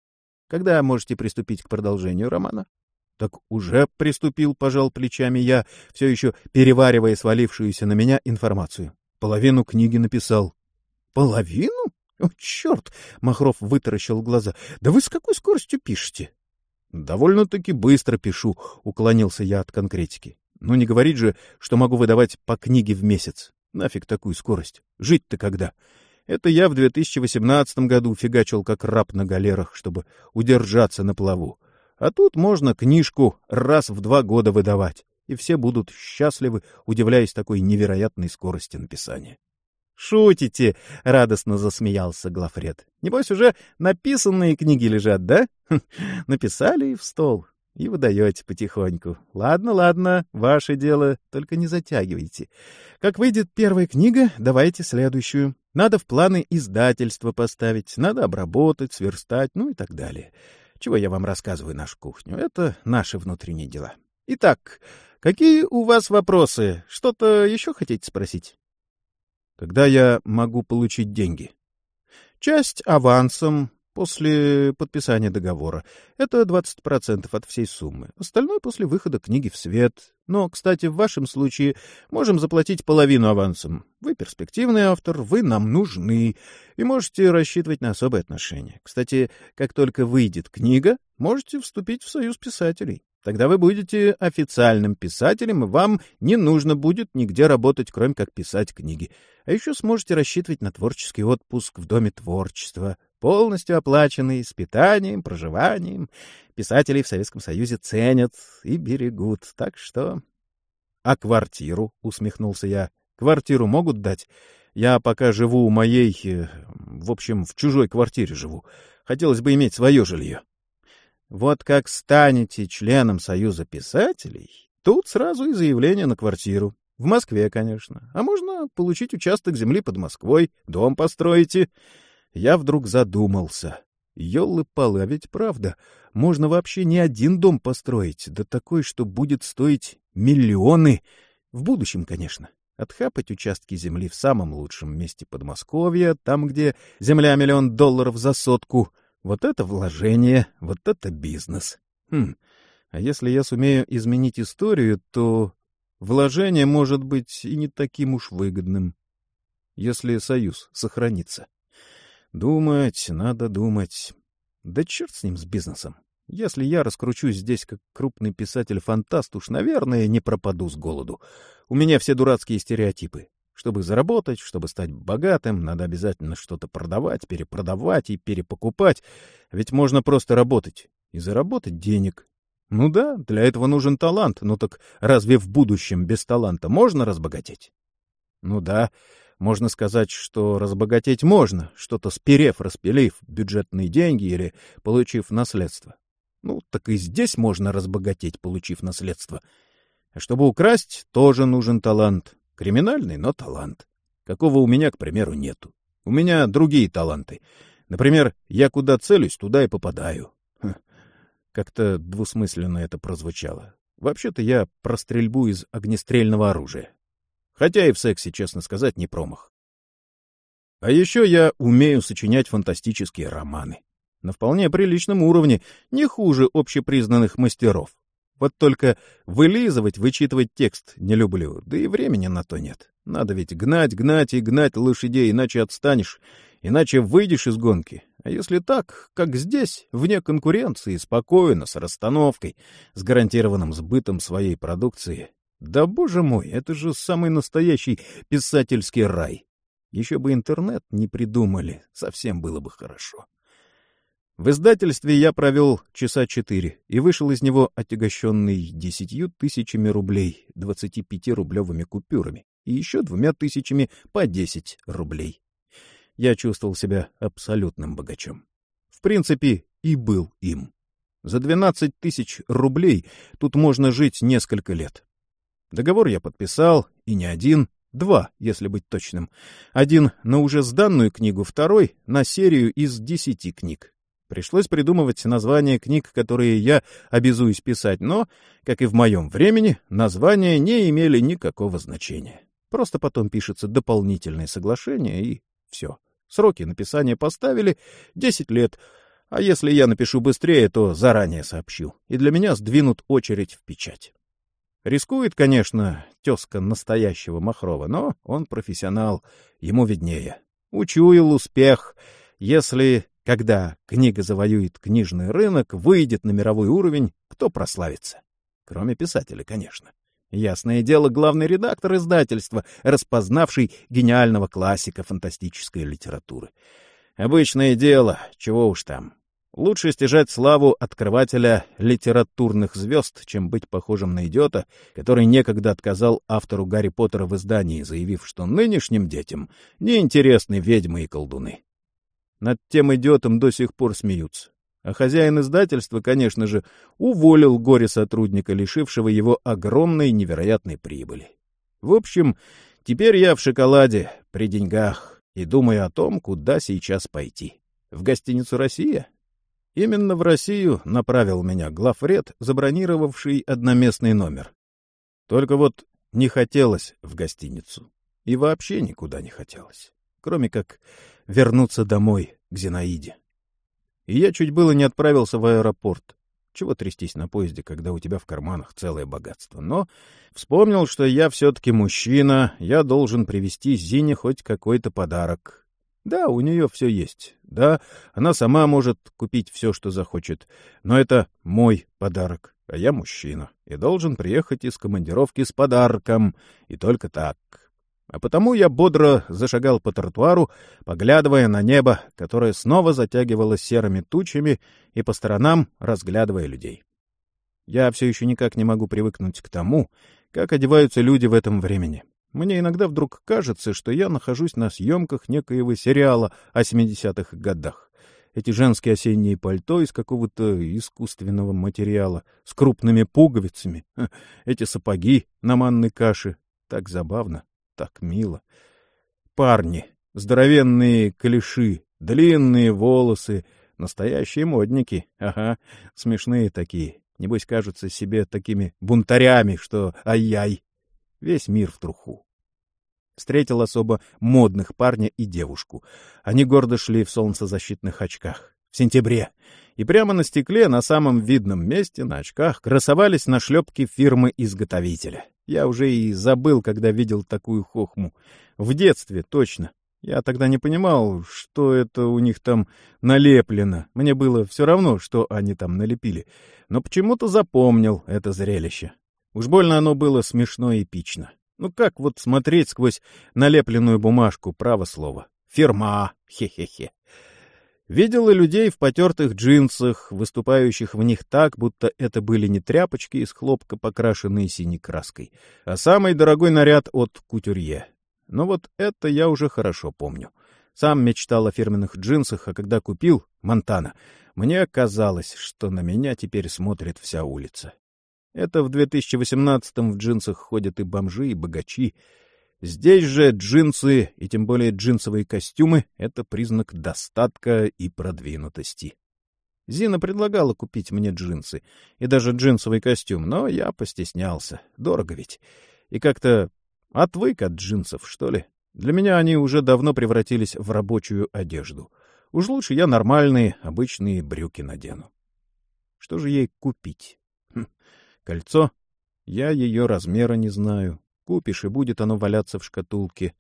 Когда можете приступить к продолжению романа?» «Так уже приступил», — пожал плечами я, все еще переваривая свалившуюся на меня информацию. «Половину книги написал». «Половину? О, черт!» — Махров вытаращил глаза. «Да вы с какой скоростью пишете?» «Довольно-таки быстро пишу», — уклонился я от конкретики. «Ну, не говорить же, что могу выдавать по книге в месяц. Нафиг такую скорость? Жить-то когда? Это я в 2018 году фигачил как раб на галерах, чтобы удержаться на плаву. А тут можно книжку раз в 2 года выдавать, и все будут счастливы, удивляясь такой невероятной скорости написания». «Шутите!» — радостно засмеялся Глафред. «Небось, уже написанные книги лежат, да? Написали и в стол. И выдаете потихоньку. Ладно, ладно, ваше дело, только не затягивайте. Как выйдет первая книга, давайте следующую. Надо в планы издательства поставить, надо обработать, сверстать, ну и так далее. Чего я вам рассказываю нашу кухню? Это наши внутренние дела. Итак, какие у вас вопросы? Что-то еще хотите спросить?» «Когда я могу получить деньги?» «Часть авансом после подписания договора. Это 20% от всей суммы. Остальное после выхода книги в свет. Но, кстати, в вашем случае можем заплатить половину авансом. Вы перспективный автор, вы нам нужны, и можете рассчитывать на особые отношения. Кстати, как только выйдет книга, можете вступить в союз писателей. Тогда вы будете официальным писателем, и вам не нужно будет нигде работать, кроме как писать книги. А еще сможете рассчитывать на творческий отпуск в Доме творчества, полностью оплаченный, с питанием, проживанием. Писателей в Советском Союзе ценят и берегут, так что...» «А квартиру?» — усмехнулся я. «Квартиру могут дать? Я пока живу у моей... в общем, в чужой квартире живу. Хотелось бы иметь свое жилье». «Вот как станете членом Союза писателей, тут сразу и заявление на квартиру. В Москве, конечно. А можно получить участок земли под Москвой, дом построите». Я вдруг задумался. Ёлы-палы, а ведь правда, можно вообще не один дом построить, да такой, что будет стоить миллионы. В будущем, конечно. Отхапать участки земли в самом лучшем месте Подмосковья, там, где земля $1 000 000 за сотку. Вот это вложение, вот это бизнес. А если я сумею изменить историю, то вложение может быть и не таким уж выгодным, если союз сохранится. Думать, надо думать. Да черт с ним, с бизнесом. Если я раскручусь здесь как крупный писатель-фантаст, уж, наверное, не пропаду с голоду. У меня все дурацкие стереотипы. Чтобы заработать, чтобы стать богатым, надо обязательно что-то продавать, перепродавать и перепокупать. Ведь можно просто работать и заработать денег. Ну да, для этого нужен талант. Ну так разве в будущем без таланта можно разбогатеть? Ну да, можно сказать, что разбогатеть можно, что-то сперев, распилив бюджетные деньги или получив наследство. Ну так и здесь можно разбогатеть, получив наследство. А чтобы украсть, тоже нужен талант. Криминальный, но талант. Какого у меня, к примеру, нету. У меня другие таланты. Например, я куда целюсь, туда и попадаю. Как-то двусмысленно это прозвучало. Вообще-то я про стрельбу из огнестрельного оружия. Хотя и в сексе, честно сказать, не промах. А еще я умею сочинять фантастические романы. На вполне приличном уровне, не хуже общепризнанных мастеров. Вот только вылизывать, вычитывать текст не люблю, да и времени на то нет. Надо ведь гнать, гнать и гнать лошадей, иначе отстанешь, иначе выйдешь из гонки. А если так, как здесь, вне конкуренции, спокойно, с расстановкой, с гарантированным сбытом своей продукции, да, боже мой, это же самый настоящий писательский рай. Еще бы интернет не придумали, совсем было бы хорошо. В издательстве я провел часа 4 и вышел из него отягощенный 10 000 рублей 25-рублевыми купюрами. и еще 2000 по 10 рублей. Я чувствовал себя абсолютным богачом. В принципе, и был им. За 12 000 рублей тут можно жить несколько лет. Договор я подписал, и не один, два, если быть точным. Один на уже сданную книгу, второй на серию из 10 книг. Пришлось придумывать названия книг, которые я обязуюсь писать, но, как и в моем времени, названия не имели никакого значения. Просто потом пишется дополнительное соглашение, и все. Сроки написания поставили 10 лет, а если я напишу быстрее, то заранее сообщу, и для меня сдвинут очередь в печать. Рискует, конечно, тезка настоящего Махрова, но он профессионал, ему виднее. Учуял успех, если, когда книга завоюет книжный рынок, выйдет на мировой уровень, кто прославится? Кроме писателя, конечно. Ясное дело, главный редактор издательства, распознавший гениального классика фантастической литературы. Обычное дело, чего уж там. Лучше стяжать славу открывателя литературных звезд, чем быть похожим на идиота, который некогда отказал автору Гарри Поттера в издании, заявив, что нынешним детям неинтересны ведьмы и колдуны. Над тем идиотом до сих пор смеются. А хозяин издательства, конечно же, уволил горе-сотрудника, лишившего его огромной невероятной прибыли. В общем, теперь я в шоколаде, при деньгах, и думаю о том, куда сейчас пойти. В гостиницу «Россия»? Именно в Россию направил меня главред, забронировавший одноместный номер. Только вот не хотелось в гостиницу. И вообще никуда не хотелось. Кроме как вернуться домой, к Зинаиде. И я чуть было не отправился в аэропорт. Чего трястись на поезде, когда у тебя в карманах целое богатство? Но вспомнил, что я все-таки мужчина, я должен привезти Зине хоть какой-то подарок. Да, у нее все есть. Да, она сама может купить все, что захочет. Но это мой подарок, а я мужчина. И должен приехать из командировки с подарком. И только так. А потому я бодро зашагал по тротуару, поглядывая на небо, которое снова затягивалось серыми тучами, и по сторонам разглядывая людей. Я все еще никак не могу привыкнуть к тому, как одеваются люди в этом времени. Мне иногда вдруг кажется, что я нахожусь на съемках некоего сериала о 70-х годах. Эти женские осенние пальто из какого-то искусственного материала, с крупными пуговицами, эти сапоги на манной каше. Так забавно. Так мило. Парни, здоровенные клеши, длинные волосы, настоящие модники. Ага, смешные такие. Небось, кажутся себе такими бунтарями, что ай-яй. Весь мир в труху. Встретил особо модных парня и девушку. Они гордо шли в солнцезащитных очках. В сентябре. И прямо на стекле, на самом видном месте, на очках, красовались нашлепки фирмы-изготовителя. Я уже и забыл, когда видел такую хохму. В детстве, точно. Я тогда не понимал, что это у них там налеплено. Мне было все равно, что они там налепили. Но почему-то запомнил это зрелище. Уж больно оно было смешно и эпично. Ну как вот смотреть сквозь налепленную бумажку, право слово. Фирма, хе-хе-хе. Видел и людей в потертых джинсах, выступающих в них так, будто это были не тряпочки из хлопка, покрашенные синей краской, а самый дорогой наряд от кутюрье. Но вот это я уже хорошо помню. Сам мечтал о фирменных джинсах, а когда купил Монтана, мне казалось, что на меня теперь смотрит вся улица. Это в 2018-м в джинсах ходят и бомжи, и богачи. Здесь же джинсы, и тем более джинсовые костюмы, — это признак достатка и продвинутости. Зина предлагала купить мне джинсы и даже джинсовый костюм, но я постеснялся. Дорого ведь. И как-то отвык от джинсов, что ли. Для меня они уже давно превратились в рабочую одежду. Уж лучше я нормальные, обычные брюки надену. Что же ей купить? Кольцо? Я ее размера не знаю. Купишь, и будет оно валяться в шкатулке.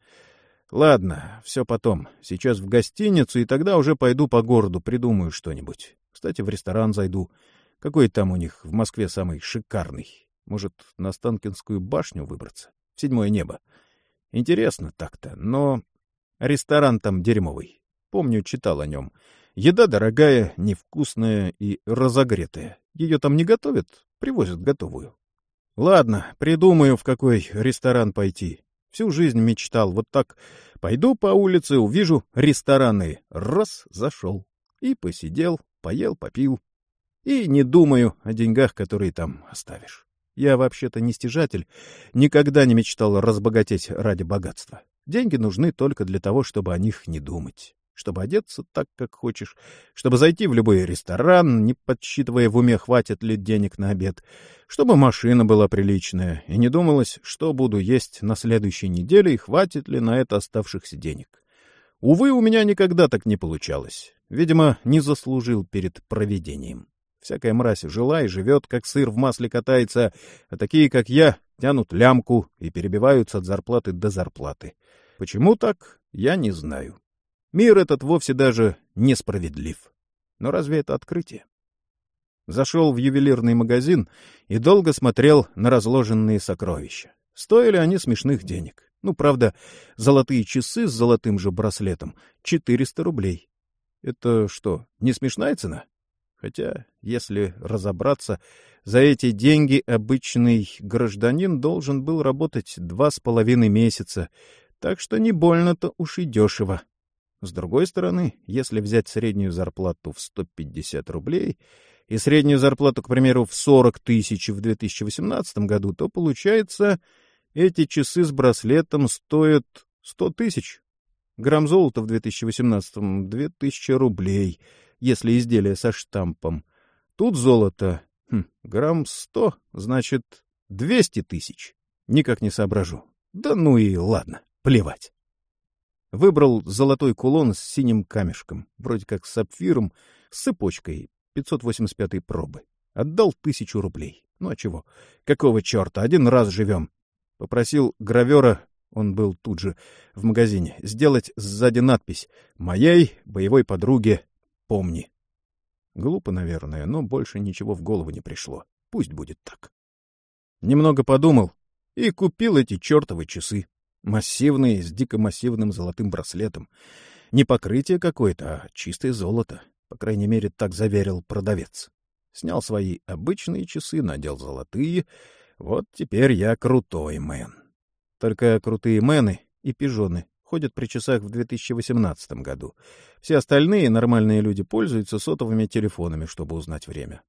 Ладно, все потом. Сейчас в гостиницу, и тогда уже пойду по городу, придумаю что-нибудь. Кстати, в ресторан зайду. Какой там у них в Москве самый шикарный? Может, на Останкинскую башню выбраться? В 7-е небо. Интересно так-то, но ресторан там дерьмовый. Помню, читал о нем. Еда дорогая, невкусная и разогретая. Ее там не готовят, привозят готовую. Ладно, придумаю, в какой ресторан пойти. Всю жизнь мечтал. Вот так пойду по улице, увижу рестораны. Раз, зашел. И посидел, поел, попил. И не думаю о деньгах, которые там оставишь. Я вообще-то не стяжатель, никогда не мечтал разбогатеть ради богатства. Деньги нужны только для того, чтобы о них не думать. Чтобы одеться так, как хочешь, чтобы зайти в любой ресторан, не подсчитывая в уме, хватит ли денег на обед, чтобы машина была приличная, и не думалось, что буду есть на следующей неделе и хватит ли на это оставшихся денег. Увы, у меня никогда так не получалось. Видимо, не заслужил перед провидением. Всякая мразь жила и живет, как сыр в масле катается, а такие, как я, тянут лямку и перебиваются от зарплаты до зарплаты. Почему так, я не знаю. Мир этот вовсе даже несправедлив. Но разве это открытие? Зашел в ювелирный магазин и долго смотрел на разложенные сокровища. Стоили они смешных денег. Ну, правда, золотые часы с золотым же браслетом — 400 рублей. Это что, не смешная цена? Хотя, если разобраться, за эти деньги обычный гражданин должен был работать 2,5 месяца, так что не больно-то уж и дешево. С другой стороны, если взять среднюю зарплату в 150 рублей и среднюю зарплату, к примеру, в 40 тысяч в 2018 году, то получается, эти часы с браслетом стоят 100 тысяч. Грамм золота в 2018-м — 2000 рублей, если изделие со штампом. Тут золото, грамм 100, значит, 200 тысяч. Никак не соображу. Да ну и ладно, плевать. Выбрал золотой кулон с синим камешком, вроде как с сапфиром, с цепочкой 585 пробы. Отдал 1000 рублей. Ну а чего? Какого черта? Один раз живем. Попросил гравера, он был тут же в магазине, сделать сзади надпись «Моей боевой подруге, помни». Глупо, наверное, но больше ничего в голову не пришло. Пусть будет так. Немного подумал и купил эти чертовы часы. Массивные, с дико массивным золотым браслетом. Не покрытие какое-то, а чистое золото. По крайней мере, так заверил продавец. Снял свои обычные часы, надел золотые. Вот теперь я крутой мэн. Только крутые мэны и пижоны ходят при часах в 2018 году. Все остальные нормальные люди пользуются сотовыми телефонами, чтобы узнать время.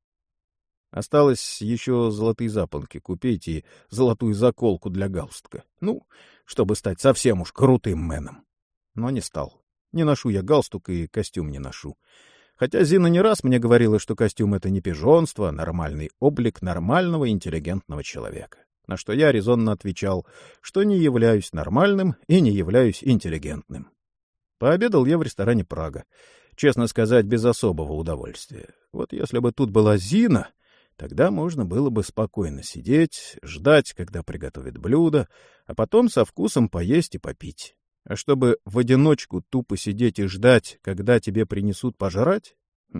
Осталось еще золотые запонки купить и золотую заколку для галстука. Ну, чтобы стать совсем уж крутым мэном. Но не стал. Не ношу я галстук и костюм не ношу. Хотя Зина не раз мне говорила, что костюм — это не пижонство, а нормальный облик нормального интеллигентного человека. На что я резонно отвечал, что не являюсь нормальным и не являюсь интеллигентным. Пообедал я в ресторане «Прага». Честно сказать, без особого удовольствия. Вот если бы тут была Зина, тогда можно было бы спокойно сидеть, ждать, когда приготовят блюдо, а потом со вкусом поесть и попить. А чтобы в одиночку тупо сидеть и ждать, когда тебе принесут пожрать?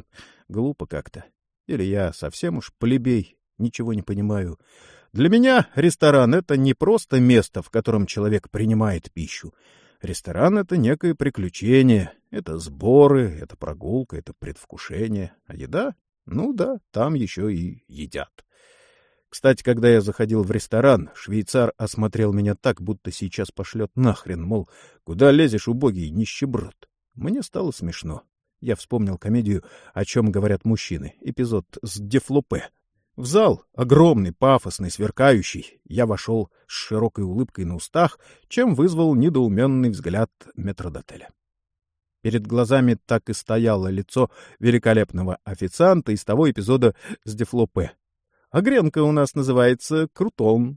Глупо как-то. Или я совсем уж плебей, ничего не понимаю. Для меня ресторан — это не просто место, в котором человек принимает пищу. Ресторан — это некое приключение, это сборы, это прогулка, это предвкушение. А еда? Ну да, там еще и едят. Кстати, когда я заходил в ресторан, швейцар осмотрел меня так, будто сейчас пошлет нахрен, мол, куда лезешь, убогий нищеброд. Мне стало смешно. Я вспомнил комедию «О чем говорят мужчины», эпизод с Дефлопе. В зал, огромный, пафосный, сверкающий, я вошел с широкой улыбкой на устах, чем вызвал недоуменный взгляд метрдотеля. Перед глазами так и стояло лицо великолепного официанта из того эпизода с Дефлопе. А гренка у нас называется крутон.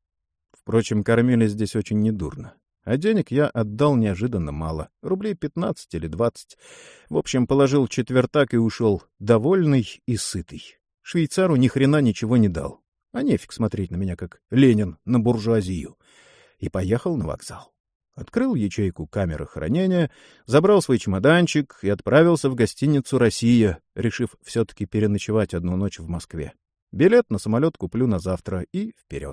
Впрочем, кормили здесь очень недурно. А денег я отдал неожиданно мало. Рублей 15 или 20. В общем, положил четвертак и ушел, довольный и сытый. Швейцару ни хрена ничего не дал. А нефиг смотреть на меня, как Ленин на буржуазию. И поехал на вокзал. Открыл ячейку камеры хранения, забрал свой чемоданчик и отправился в гостиницу «Россия», решив все-таки переночевать одну ночь в Москве. Билет на самолет куплю на завтра и вперед.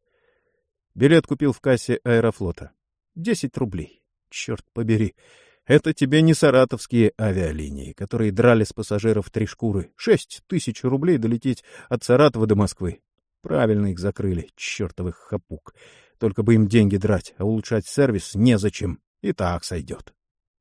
Билет купил в кассе Аэрофлота. 10 рублей. Черт побери. Это тебе не саратовские авиалинии, которые драли с пассажиров 3 шкуры. 6 тысяч рублей долететь от Саратова до Москвы. Правильно их закрыли, чертовых хапук. только бы им деньги драть, а улучшать сервис незачем, и так сойдет.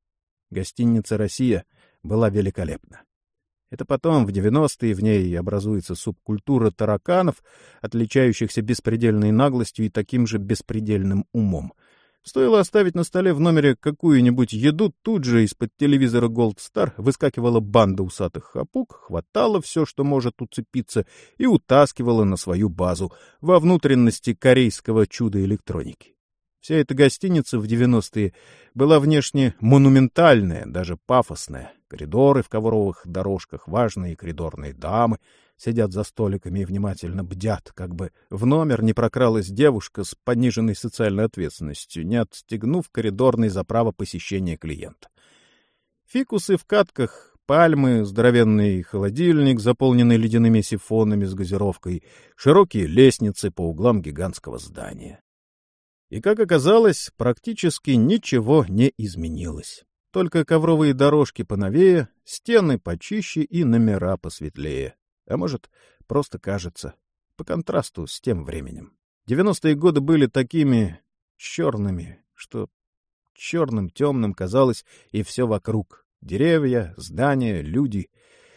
Гостиница «Россия» была великолепна. Это потом, в 90-е, в ней образуется субкультура тараканов, отличающихся беспредельной наглостью и таким же беспредельным умом. Стоило оставить на столе в номере какую-нибудь еду, тут же из-под телевизора Gold Star выскакивала банда усатых хапук, хватала все, что может уцепиться, и утаскивала на свою базу во внутренности корейского чуда электроники. Вся эта гостиница в 90-е была внешне монументальная, даже пафосная. Коридоры в ковровых дорожках, важные коридорные дамы сидят за столиками и внимательно бдят, как бы в номер не прокралась девушка с пониженной социальной ответственностью, не отстегнув коридорный за право посещения клиента. Фикусы в катках, пальмы, здоровенный холодильник, заполненный ледяными сифонами с газировкой, широкие лестницы по углам гигантского здания. И, как оказалось, практически ничего не изменилось. Только ковровые дорожки поновее, стены почище и номера посветлее. А может, просто кажется, по контрасту с тем временем. 90-е годы были такими черными, что черным темным казалось и все вокруг. Деревья, здания, люди.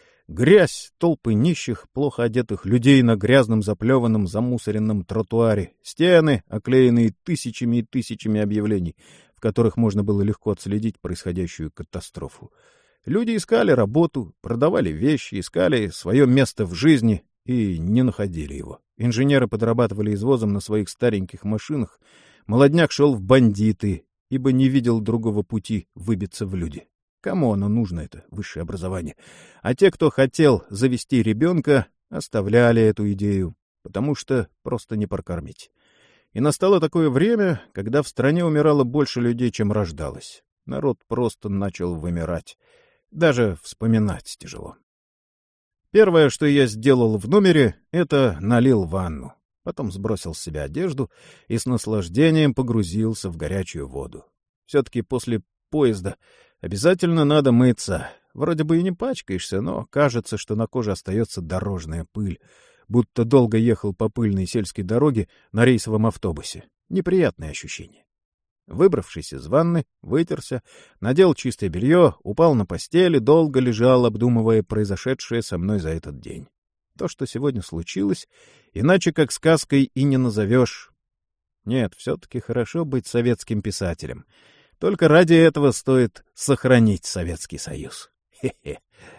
Грязь, толпы нищих, плохо одетых людей на грязном, заплеванном, замусоренном тротуаре, стены, оклеенные тысячами и тысячами объявлений, в которых можно было легко отследить происходящую катастрофу. Люди искали работу, продавали вещи, искали свое место в жизни и не находили его. Инженеры подрабатывали извозом на своих стареньких машинах, молодняк шел в бандиты, ибо не видел другого пути выбиться в люди. Кому оно нужно, это высшее образование? А те, кто хотел завести ребенка, оставляли эту идею, потому что просто не прокормить. И настало такое время, когда в стране умирало больше людей, чем рождалось. Народ просто начал вымирать. Даже вспоминать тяжело. Первое, что я сделал в номере, это налил ванну. Потом сбросил с себя одежду и с наслаждением погрузился в горячую воду. Все-таки после поезда обязательно надо мыться. Вроде бы и не пачкаешься, но кажется, что на коже остается дорожная пыль, будто долго ехал по пыльной сельской дороге на рейсовом автобусе. Неприятное ощущение. Выбравшись из ванны, вытерся, надел чистое белье, упал на постель и долго лежал, обдумывая произошедшее со мной за этот день. То, что сегодня случилось, иначе как сказкой и не назовешь. Нет, все-таки хорошо быть советским писателем. Только ради этого стоит сохранить Советский Союз. Хе-хе.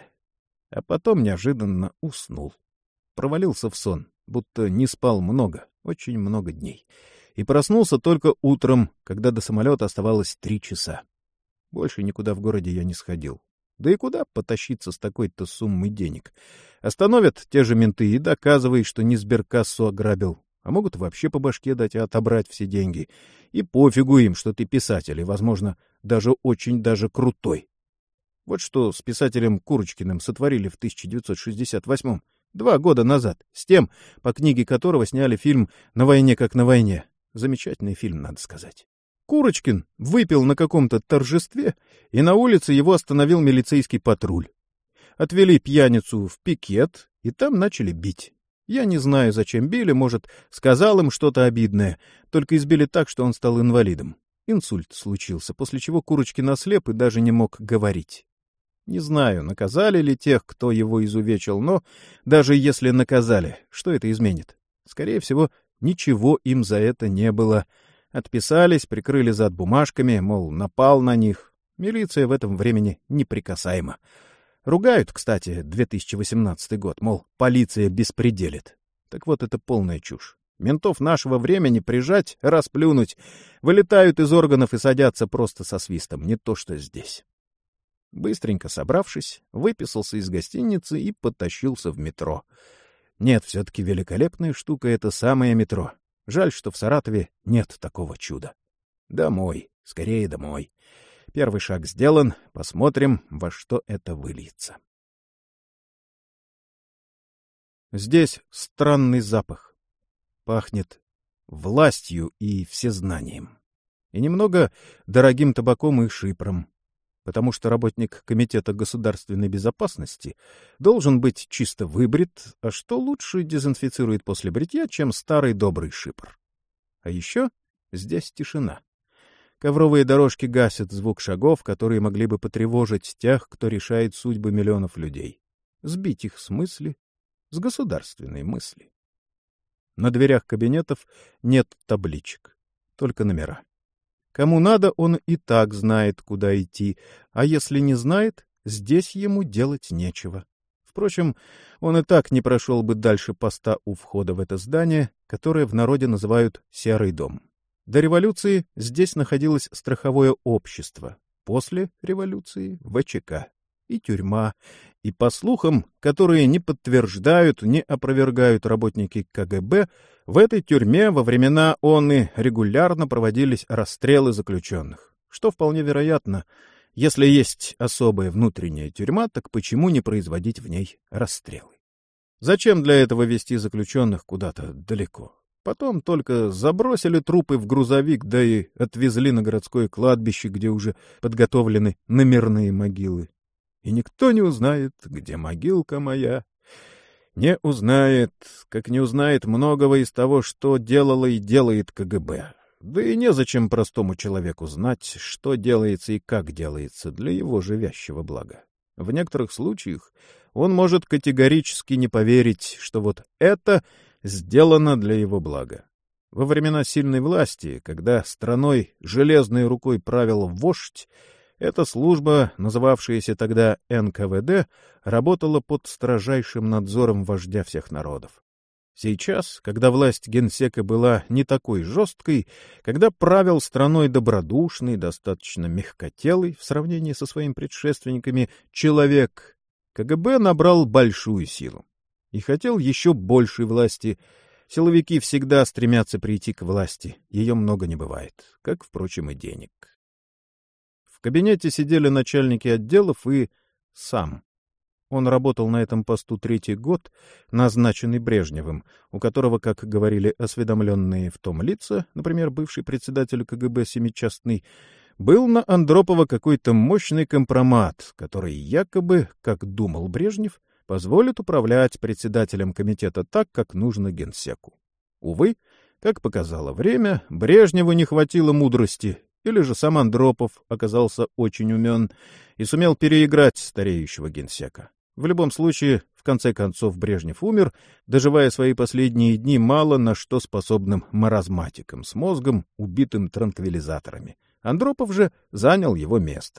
А потом неожиданно уснул. Провалился в сон, будто не спал много, очень много дней. И проснулся только утром, когда до самолета оставалось 3 часа. Больше никуда в городе я не сходил. Да и куда потащиться с такой-то суммой денег? Остановят те же менты и доказывай, что не сберкассу ограбил. А могут вообще по башке дать и отобрать все деньги. И пофигу им, что ты писатель, и, возможно, даже очень даже крутой. Вот что с писателем Курочкиным сотворили в 1968-м, 2 года назад, с тем, по книге которого сняли фильм «На войне как на войне». Замечательный фильм, надо сказать. Курочкин выпил на каком-то торжестве, и на улице его остановил милицейский патруль. Отвели пьяницу в пикет, и там начали бить. Я не знаю, зачем били, может, сказал им что-то обидное, только избили так, что он стал инвалидом. Инсульт случился, после чего Курочкин ослеп и даже не мог говорить. Не знаю, наказали ли тех, кто его изувечил, но даже если наказали, что это изменит? Скорее всего, ничего им за это не было. Отписались, прикрыли зад бумажками, мол, напал на них. Милиция в этом времени неприкасаема. Ругают, кстати, 2018 год, мол, полиция беспределит. Так вот, это полная чушь. Ментов нашего времени прижать, расплюнуть, вылетают из органов и садятся просто со свистом, не то что здесь. Быстренько собравшись, выписался из гостиницы и потащился в метро. Нет, все-таки великолепная штука — это самое метро. Жаль, что в Саратове нет такого чуда. Домой, скорее домой. Первый шаг сделан, посмотрим, во что это выльется. Здесь странный запах. Пахнет властью и всезнанием. И немного дорогим табаком и шипром. Потому что работник Комитета государственной безопасности должен быть чисто выбрит, а что лучше дезинфицирует после бритья, чем старый добрый шипр. А еще Здесь тишина. Ковровые дорожки гасят звук шагов, которые могли бы потревожить тех, кто решает судьбы миллионов людей. Сбить их с мысли, с государственной мысли. На дверях кабинетов нет табличек, только номера. Кому надо, он и так знает, куда идти, а если не знает, здесь ему делать нечего. Впрочем, он и так не прошел бы дальше поста у входа в это здание, которое в народе называют «Серый дом». До революции здесь находилось страховое общество, после революции — ВЧК, и тюрьма, и, по слухам, которые не подтверждают, не опровергают работники КГБ, в этой тюрьме во времена ООН регулярно проводились расстрелы заключенных, что вполне вероятно. Если есть особая внутренняя тюрьма, так почему не производить в ней расстрелы? Зачем для этого везти заключенных куда-то далеко? Потом только забросили трупы в грузовик, да и отвезли на городское кладбище, где уже подготовлены номерные могилы. И никто не узнает, где могилка моя. Не узнает, как не узнает многого из того, что делала и делает КГБ. Да и незачем простому человеку знать, что делается и как делается для его живящего блага. В некоторых случаях он может категорически не поверить, что вот это сделано для его блага. Во времена сильной власти, когда страной железной рукой правил вождь, эта служба, называвшаяся тогда НКВД, работала под строжайшим надзором вождя всех народов. Сейчас, когда власть генсека была не такой жесткой, когда правил страной добродушный, достаточно мягкотелый в сравнении со своими предшественниками человек, КГБ набрал большую силу и хотел еще большей власти. Силовики всегда стремятся прийти к власти, ее много не бывает, как, впрочем, и денег. В кабинете сидели начальники отделов и сам. Он работал на этом посту 3-й год, назначенный Брежневым, у которого, как говорили осведомленные в том лица, например, бывший председатель КГБ Семичастный, был на Андропова какой-то мощный компромат, который якобы, как думал Брежнев, позволит управлять председателем комитета так, как нужно генсеку. Увы, как показало время, Брежневу не хватило мудрости, или же сам Андропов оказался очень умен и сумел переиграть стареющего генсека. В любом случае, в конце концов, Брежнев умер, доживая свои последние дни мало на что способным маразматиком с мозгом, убитым транквилизаторами. Андропов же занял его место.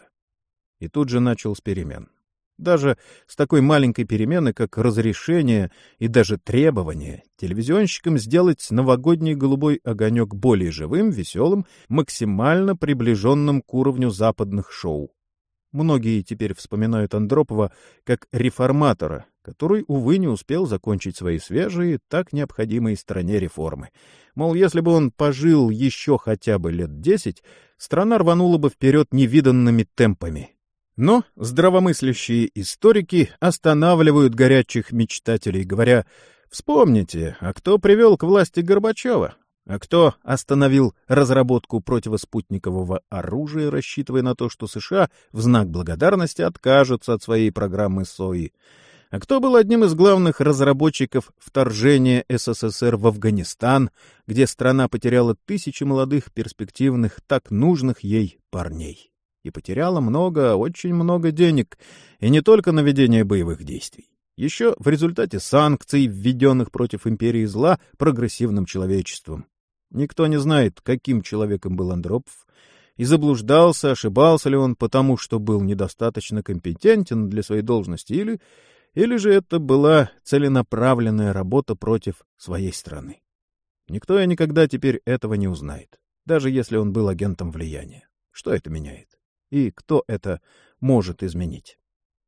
И тут же начал с перемен. Даже с такой маленькой перемены, как разрешение и даже требование телевизионщикам сделать новогодний голубой огонек более живым, веселым, максимально приближенным к уровню западных шоу. Многие теперь вспоминают Андропова как реформатора, который, увы, не успел закончить свои свежие, так необходимые стране реформы. Мол, если бы он пожил еще хотя бы лет 10, страна рванула бы вперед невиданными темпами. Но здравомыслящие историки останавливают горячих мечтателей, говоря: «Вспомните, а кто привел к власти Горбачева? А кто остановил разработку противоспутникового оружия, рассчитывая на то, что США в знак благодарности откажутся от своей программы СОИ? А кто был одним из главных разработчиков вторжения СССР в Афганистан, где страна потеряла тысячи молодых, перспективных, так нужных ей парней? И потеряла много, очень много денег, и не только на ведение боевых действий. Еще в результате санкций, введенных против империи зла прогрессивным человечеством. Никто не знает, каким человеком был Андропов, и заблуждался, ошибался ли он потому, что был недостаточно компетентен для своей должности, или же это была целенаправленная работа против своей страны. Никто и никогда теперь этого не узнает, даже если он был агентом влияния. Что это меняет? И кто это может изменить?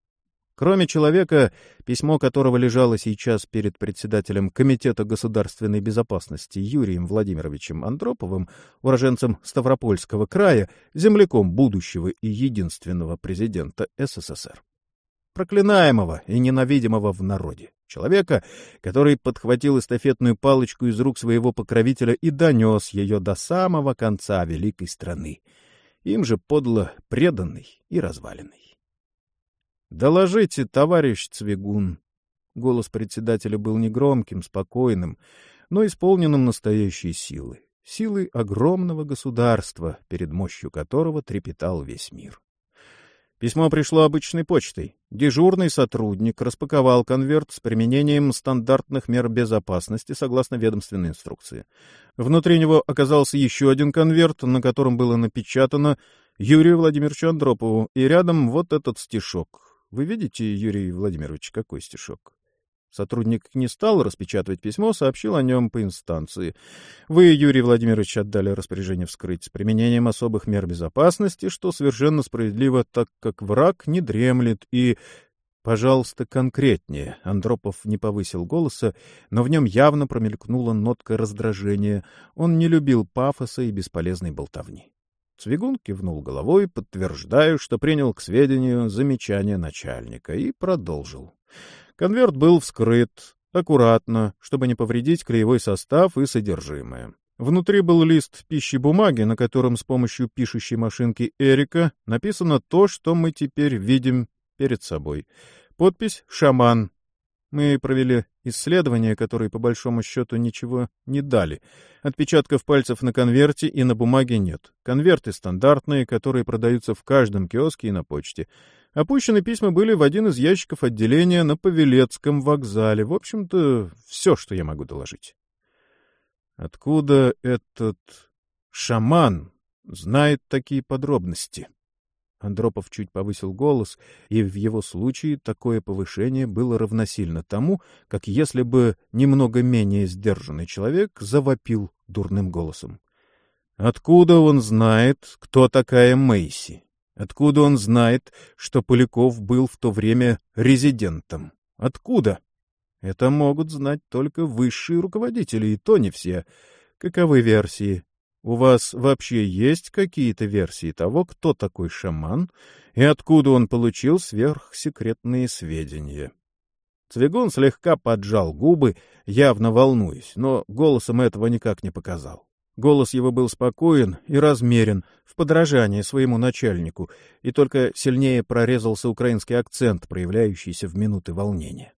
Кроме человека, письмо которого лежало сейчас перед председателем Комитета государственной безопасности Юрием Владимировичем Андроповым, уроженцем Ставропольского края, земляком будущего и единственного президента СССР. Проклинаемого и ненавидимого в народе. Человека, который подхватил эстафетную палочку из рук своего покровителя и донес ее до самого конца великой страны. Им же подло преданный и разваленный. «Доложите, товарищ Цвигун». Голос председателя был негромким, спокойным, но исполненным настоящей силы. силой огромного государства, перед мощью которого трепетал весь мир. Письмо пришло обычной почтой. Дежурный сотрудник распаковал конверт с применением стандартных мер безопасности согласно ведомственной инструкции. Внутри него оказался еще один конверт, на котором было напечатано «Юрию Владимировичу Андропову», и рядом вот этот стишок. Вы видите, Юрий Владимирович, какой стишок? Сотрудник не стал распечатывать письмо, сообщил о нем по инстанции. Вы, Юрий Владимирович, отдали распоряжение вскрыть с применением особых мер безопасности, что совершенно справедливо, так как враг не дремлет и... Пожалуйста, конкретнее. Андропов не повысил голоса, но в нем явно промелькнула нотка раздражения. Он не любил пафоса и бесполезной болтовни. Цвигун кивнул головой, подтверждая, что принял к сведению замечание начальника, и продолжил. Конверт был вскрыт аккуратно, чтобы не повредить клеевой состав и содержимое. Внутри был лист пищи бумаги, на котором с помощью пишущей машинки Эрика написано то, что мы теперь видим перед собой. Подпись «Шаман». Мы провели исследования, которые по большому счету ничего не дали. Отпечатков пальцев на конверте и на бумаге нет. Конверты стандартные, которые продаются в каждом киоске и на почте. Опущены письма были в один из ящиков отделения на Павелецком вокзале. В общем-то, все, что я могу доложить. Откуда этот шаман знает такие подробности? Андропов чуть повысил голос, и в его случае такое повышение было равносильно тому, как если бы немного менее сдержанный человек завопил дурным голосом. Откуда он знает, кто такая Мэйси? Откуда он знает, что Поляков был в то время резидентом? Откуда? Это могут знать только высшие руководители, и то не все. Каковы версии? У вас вообще есть какие-то версии того, кто такой шаман и откуда он получил сверхсекретные сведения? Цвигун слегка поджал губы, явно волнуясь, но голосом этого никак не показал. Голос его был спокоен и размерен, в подражание своему начальнику, и только сильнее прорезался украинский акцент, проявляющийся в минуты волнения.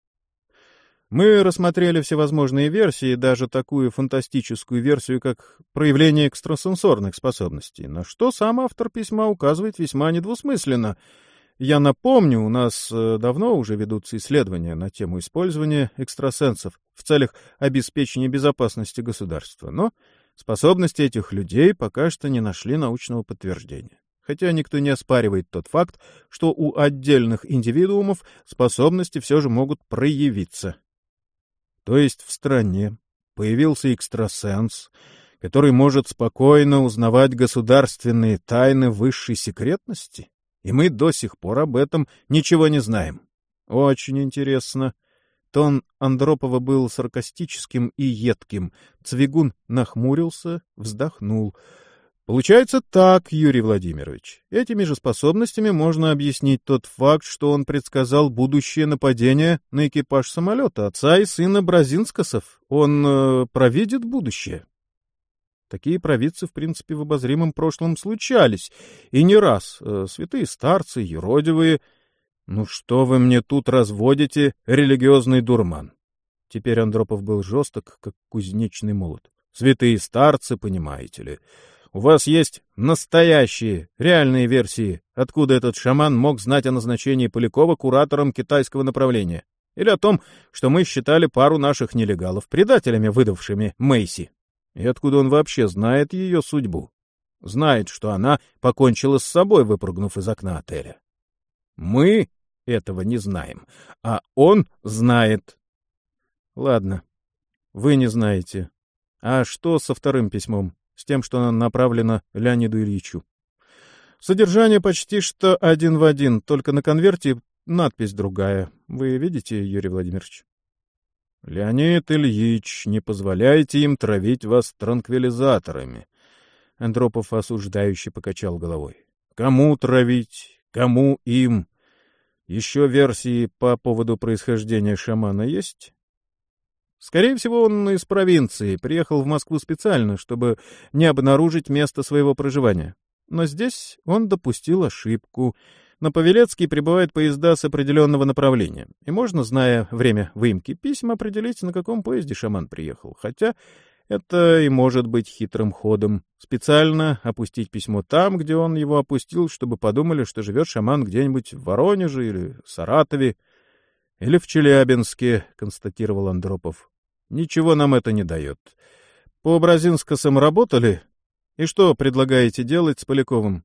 Мы рассмотрели всевозможные версии, даже такую фантастическую версию, как проявление экстрасенсорных способностей, на что сам автор письма указывает весьма недвусмысленно. Я напомню, у нас давно уже ведутся исследования на тему использования экстрасенсов в целях обеспечения безопасности государства, но способности этих людей пока что не нашли научного подтверждения. Хотя никто не оспаривает тот факт, что у отдельных индивидуумов способности все же могут проявиться. То есть в стране появился экстрасенс, который может спокойно узнавать государственные тайны высшей секретности, и мы до сих пор об этом ничего не знаем. Очень интересно. Тон Андропова был саркастическим и едким. Цвигун нахмурился, вздохнул. Получается так, Юрий Владимирович. Этими же способностями можно объяснить тот факт, что он предсказал будущее нападение на экипаж самолета отца и сына Бразинскасов. Он провидит будущее. Такие провидцы, в принципе, в обозримом прошлом случались. И не раз. Святые старцы, юродивые. Ну что вы мне тут разводите, религиозный дурман? Теперь Андропов был жесток, как кузнечный молот. Святые старцы, понимаете ли. У вас есть настоящие, реальные версии, откуда этот шаман мог знать о назначении Полякова куратором китайского направления? Или о том, что мы считали пару наших нелегалов предателями, выдавшими Мэйси? И откуда он вообще знает ее судьбу? Знает, что она покончила с собой, выпрыгнув из окна отеля. Мы этого не знаем, а он знает. Ладно, вы не знаете. А что со вторым письмом? С тем, что она направлена Леониду Ильичу. Содержание почти что один в один, только на конверте надпись другая. Вы видите, Юрий Владимирович? Леонид Ильич, не позволяйте им травить вас транквилизаторами. Андропов осуждающе покачал головой. Кому травить? Кому им? Еще версии по поводу происхождения шамана есть? Скорее всего, он из провинции, приехал в Москву специально, чтобы не обнаружить место своего проживания. Но здесь он допустил ошибку. На Павелецкий прибывают поезда с определенного направления, и можно, зная время выемки писем, определить, на каком поезде шаман приехал. Хотя Это и может быть хитрым ходом. Специально опустить письмо там, где он его опустил, чтобы подумали, что живет шаман где-нибудь в Воронеже или Саратове, или в Челябинске, — констатировал Андропов. Ничего нам это не дает. По Бразинскосам работали? И что предлагаете делать с Поляковым?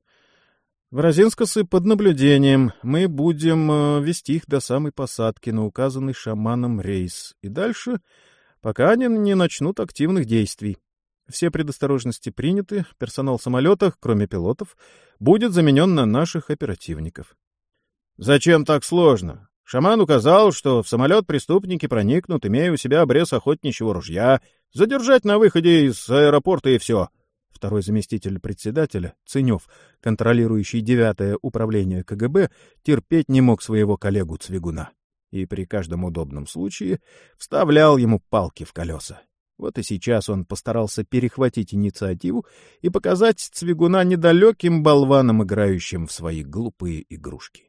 Бразинскосы под наблюдением. Мы будем вести их до самой посадки на указанный шаманом рейс. И дальше, пока они не начнут активных действий. Все предосторожности приняты, персонал самолета, кроме пилотов, будет заменен на наших оперативников. Зачем так сложно? Шаман указал, что в самолет преступники проникнут, имея у себя обрез охотничьего ружья, задержать на выходе из аэропорта и все. Второй заместитель председателя, Ценев, контролирующий 9-е управление КГБ, терпеть не мог своего коллегу Цвигуна и при каждом удобном случае вставлял ему палки в колеса. Вот и сейчас он постарался перехватить инициативу и показать Цвигуна недалеким болваном, играющим в свои глупые игрушки.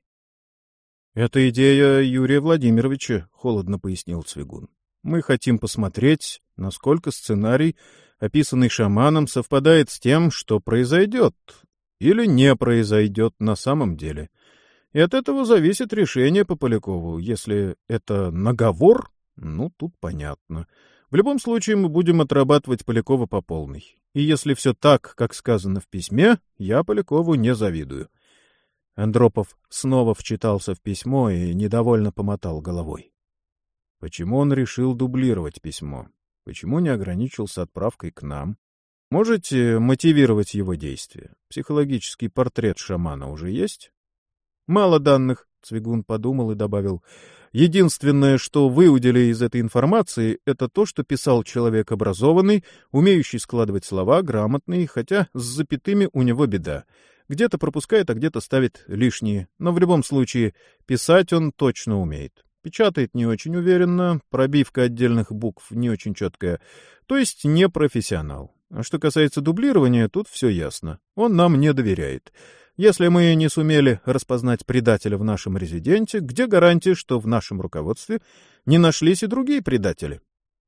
«Это идея Юрия Владимировича», — холодно пояснил Цвигун. «Мы хотим посмотреть, насколько сценарий, описанный шаманом, совпадает с тем, что произойдет или не произойдет на самом деле. И от этого зависит решение по Полякову. Если это наговор, ну, тут понятно. В любом случае мы будем отрабатывать Полякова по полной. И если все так, как сказано в письме, я Полякову не завидую». Андропов снова вчитался в письмо и недовольно помотал головой. Почему он решил дублировать письмо? Почему не ограничился отправкой к нам? Можете мотивировать его действия? Психологический портрет шамана уже есть? Мало данных, Цвигун подумал и добавил. Единственное, что выудили из этой информации, это то, что писал человек образованный, умеющий складывать слова, грамотный, хотя с запятыми у него беда. Где-то пропускает, а где-то ставит лишние. Но в любом случае писать он точно умеет. Печатает не очень уверенно, пробивка отдельных букв не очень четкая. То есть не профессионал. А что касается дублирования, тут все ясно. Он нам не доверяет. Если мы не сумели распознать предателя в нашем резиденте, где гарантия, что в нашем руководстве не нашлись и другие предатели?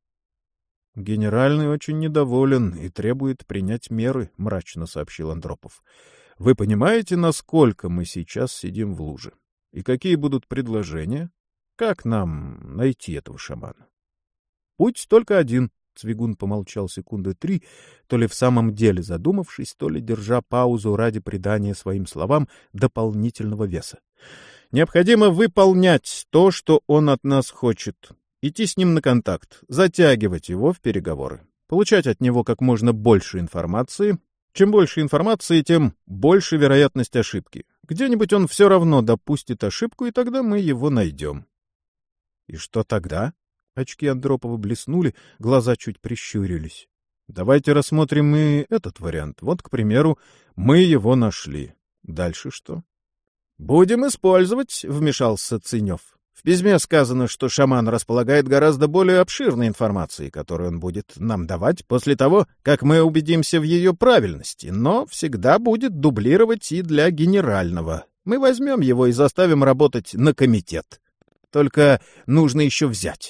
Генеральный очень недоволен и требует принять меры, — мрачно сообщил Андропов. Вы понимаете, насколько мы сейчас сидим в луже? И какие будут предложения? Как нам найти этого шамана? Путь только один. Цвигун помолчал секунды 3, то ли в самом деле задумавшись, то ли держа паузу ради придания своим словам дополнительного веса. Необходимо выполнять то, что он от нас хочет. Идти с ним на контакт, затягивать его в переговоры, получать от него как можно больше информации. Чем больше информации, тем больше вероятность ошибки. Где-нибудь он все равно допустит ошибку, и тогда мы его найдем. — И что тогда? Очки Андропова блеснули, глаза чуть прищурились. — Давайте рассмотрим и этот вариант. Вот, к примеру, мы его нашли. Дальше что? — Будем использовать, — вмешался Ценев. В письме сказано, что шаман располагает гораздо более обширной информацией, которую он будет нам давать после того, как мы убедимся в ее правильности, но всегда будет дублировать и для генерального. Мы возьмем его и заставим работать на комитет. Только нужно еще взять.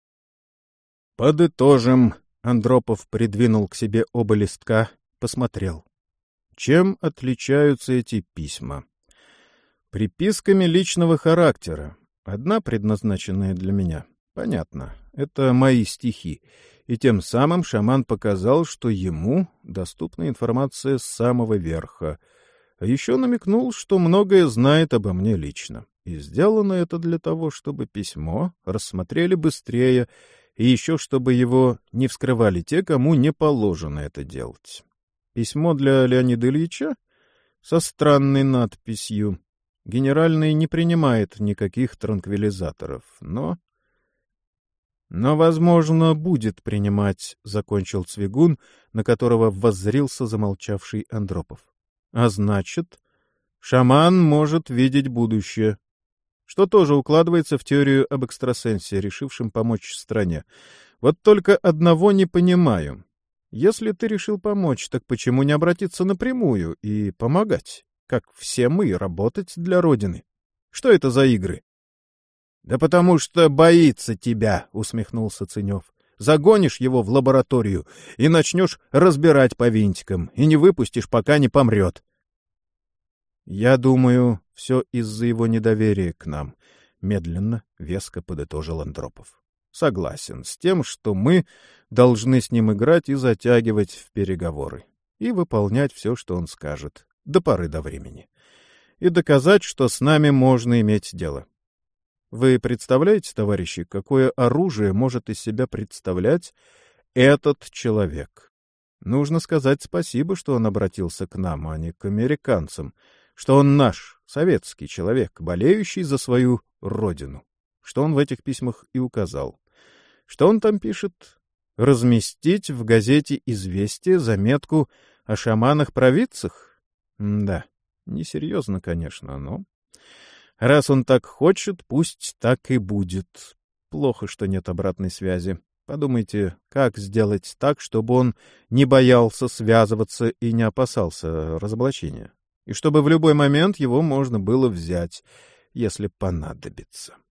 Подытожим. Андропов придвинул к себе оба листка, посмотрел. Чем отличаются эти письма? Приписками личного характера. Одна предназначенная для меня. Понятно. Это мои стихи. И тем самым шаман показал, что ему доступна информация с самого верха. А еще намекнул, что многое знает обо мне лично. И сделано это для того, чтобы письмо рассмотрели быстрее, и еще чтобы его не вскрывали те, кому не положено это делать. Письмо для Леонида Ильича со странной надписью. Генеральный не принимает никаких транквилизаторов, но, возможно, будет принимать, — закончил Цвигун, на которого воззрился замолчавший Андропов. А значит, шаман может видеть будущее, что тоже укладывается в теорию об экстрасенсе, решившем помочь стране. Вот только одного не понимаю. Если ты решил помочь, так почему не обратиться напрямую и помогать? Как все мы, работать для Родины. Что это за игры? — Да потому что боится тебя, — усмехнулся Ценев. — Загонишь его в лабораторию и начнешь разбирать по винтикам, и не выпустишь, пока не помрет. Я думаю, все из-за его недоверия к нам, — медленно, веско подытожил Андропов. Согласен с тем, что мы должны с ним играть и затягивать в переговоры, и выполнять все, что он скажет, до поры до времени, и доказать, что с нами можно иметь дело. Вы представляете, товарищи, какое оружие может из себя представлять этот человек? Нужно сказать спасибо, что он обратился к нам, а не к американцам, что он наш, советский человек, болеющий за свою родину, что он в этих письмах и указал. Что он там пишет? Разместить в газете «Известия» заметку о шаманах-провидцах? Да, несерьезно, конечно, но... Раз он так хочет, пусть так и будет. Плохо, что нет обратной связи. Подумайте, как сделать так, чтобы он не боялся связываться и не опасался разоблачения, и чтобы в любой момент его можно было взять, если понадобится.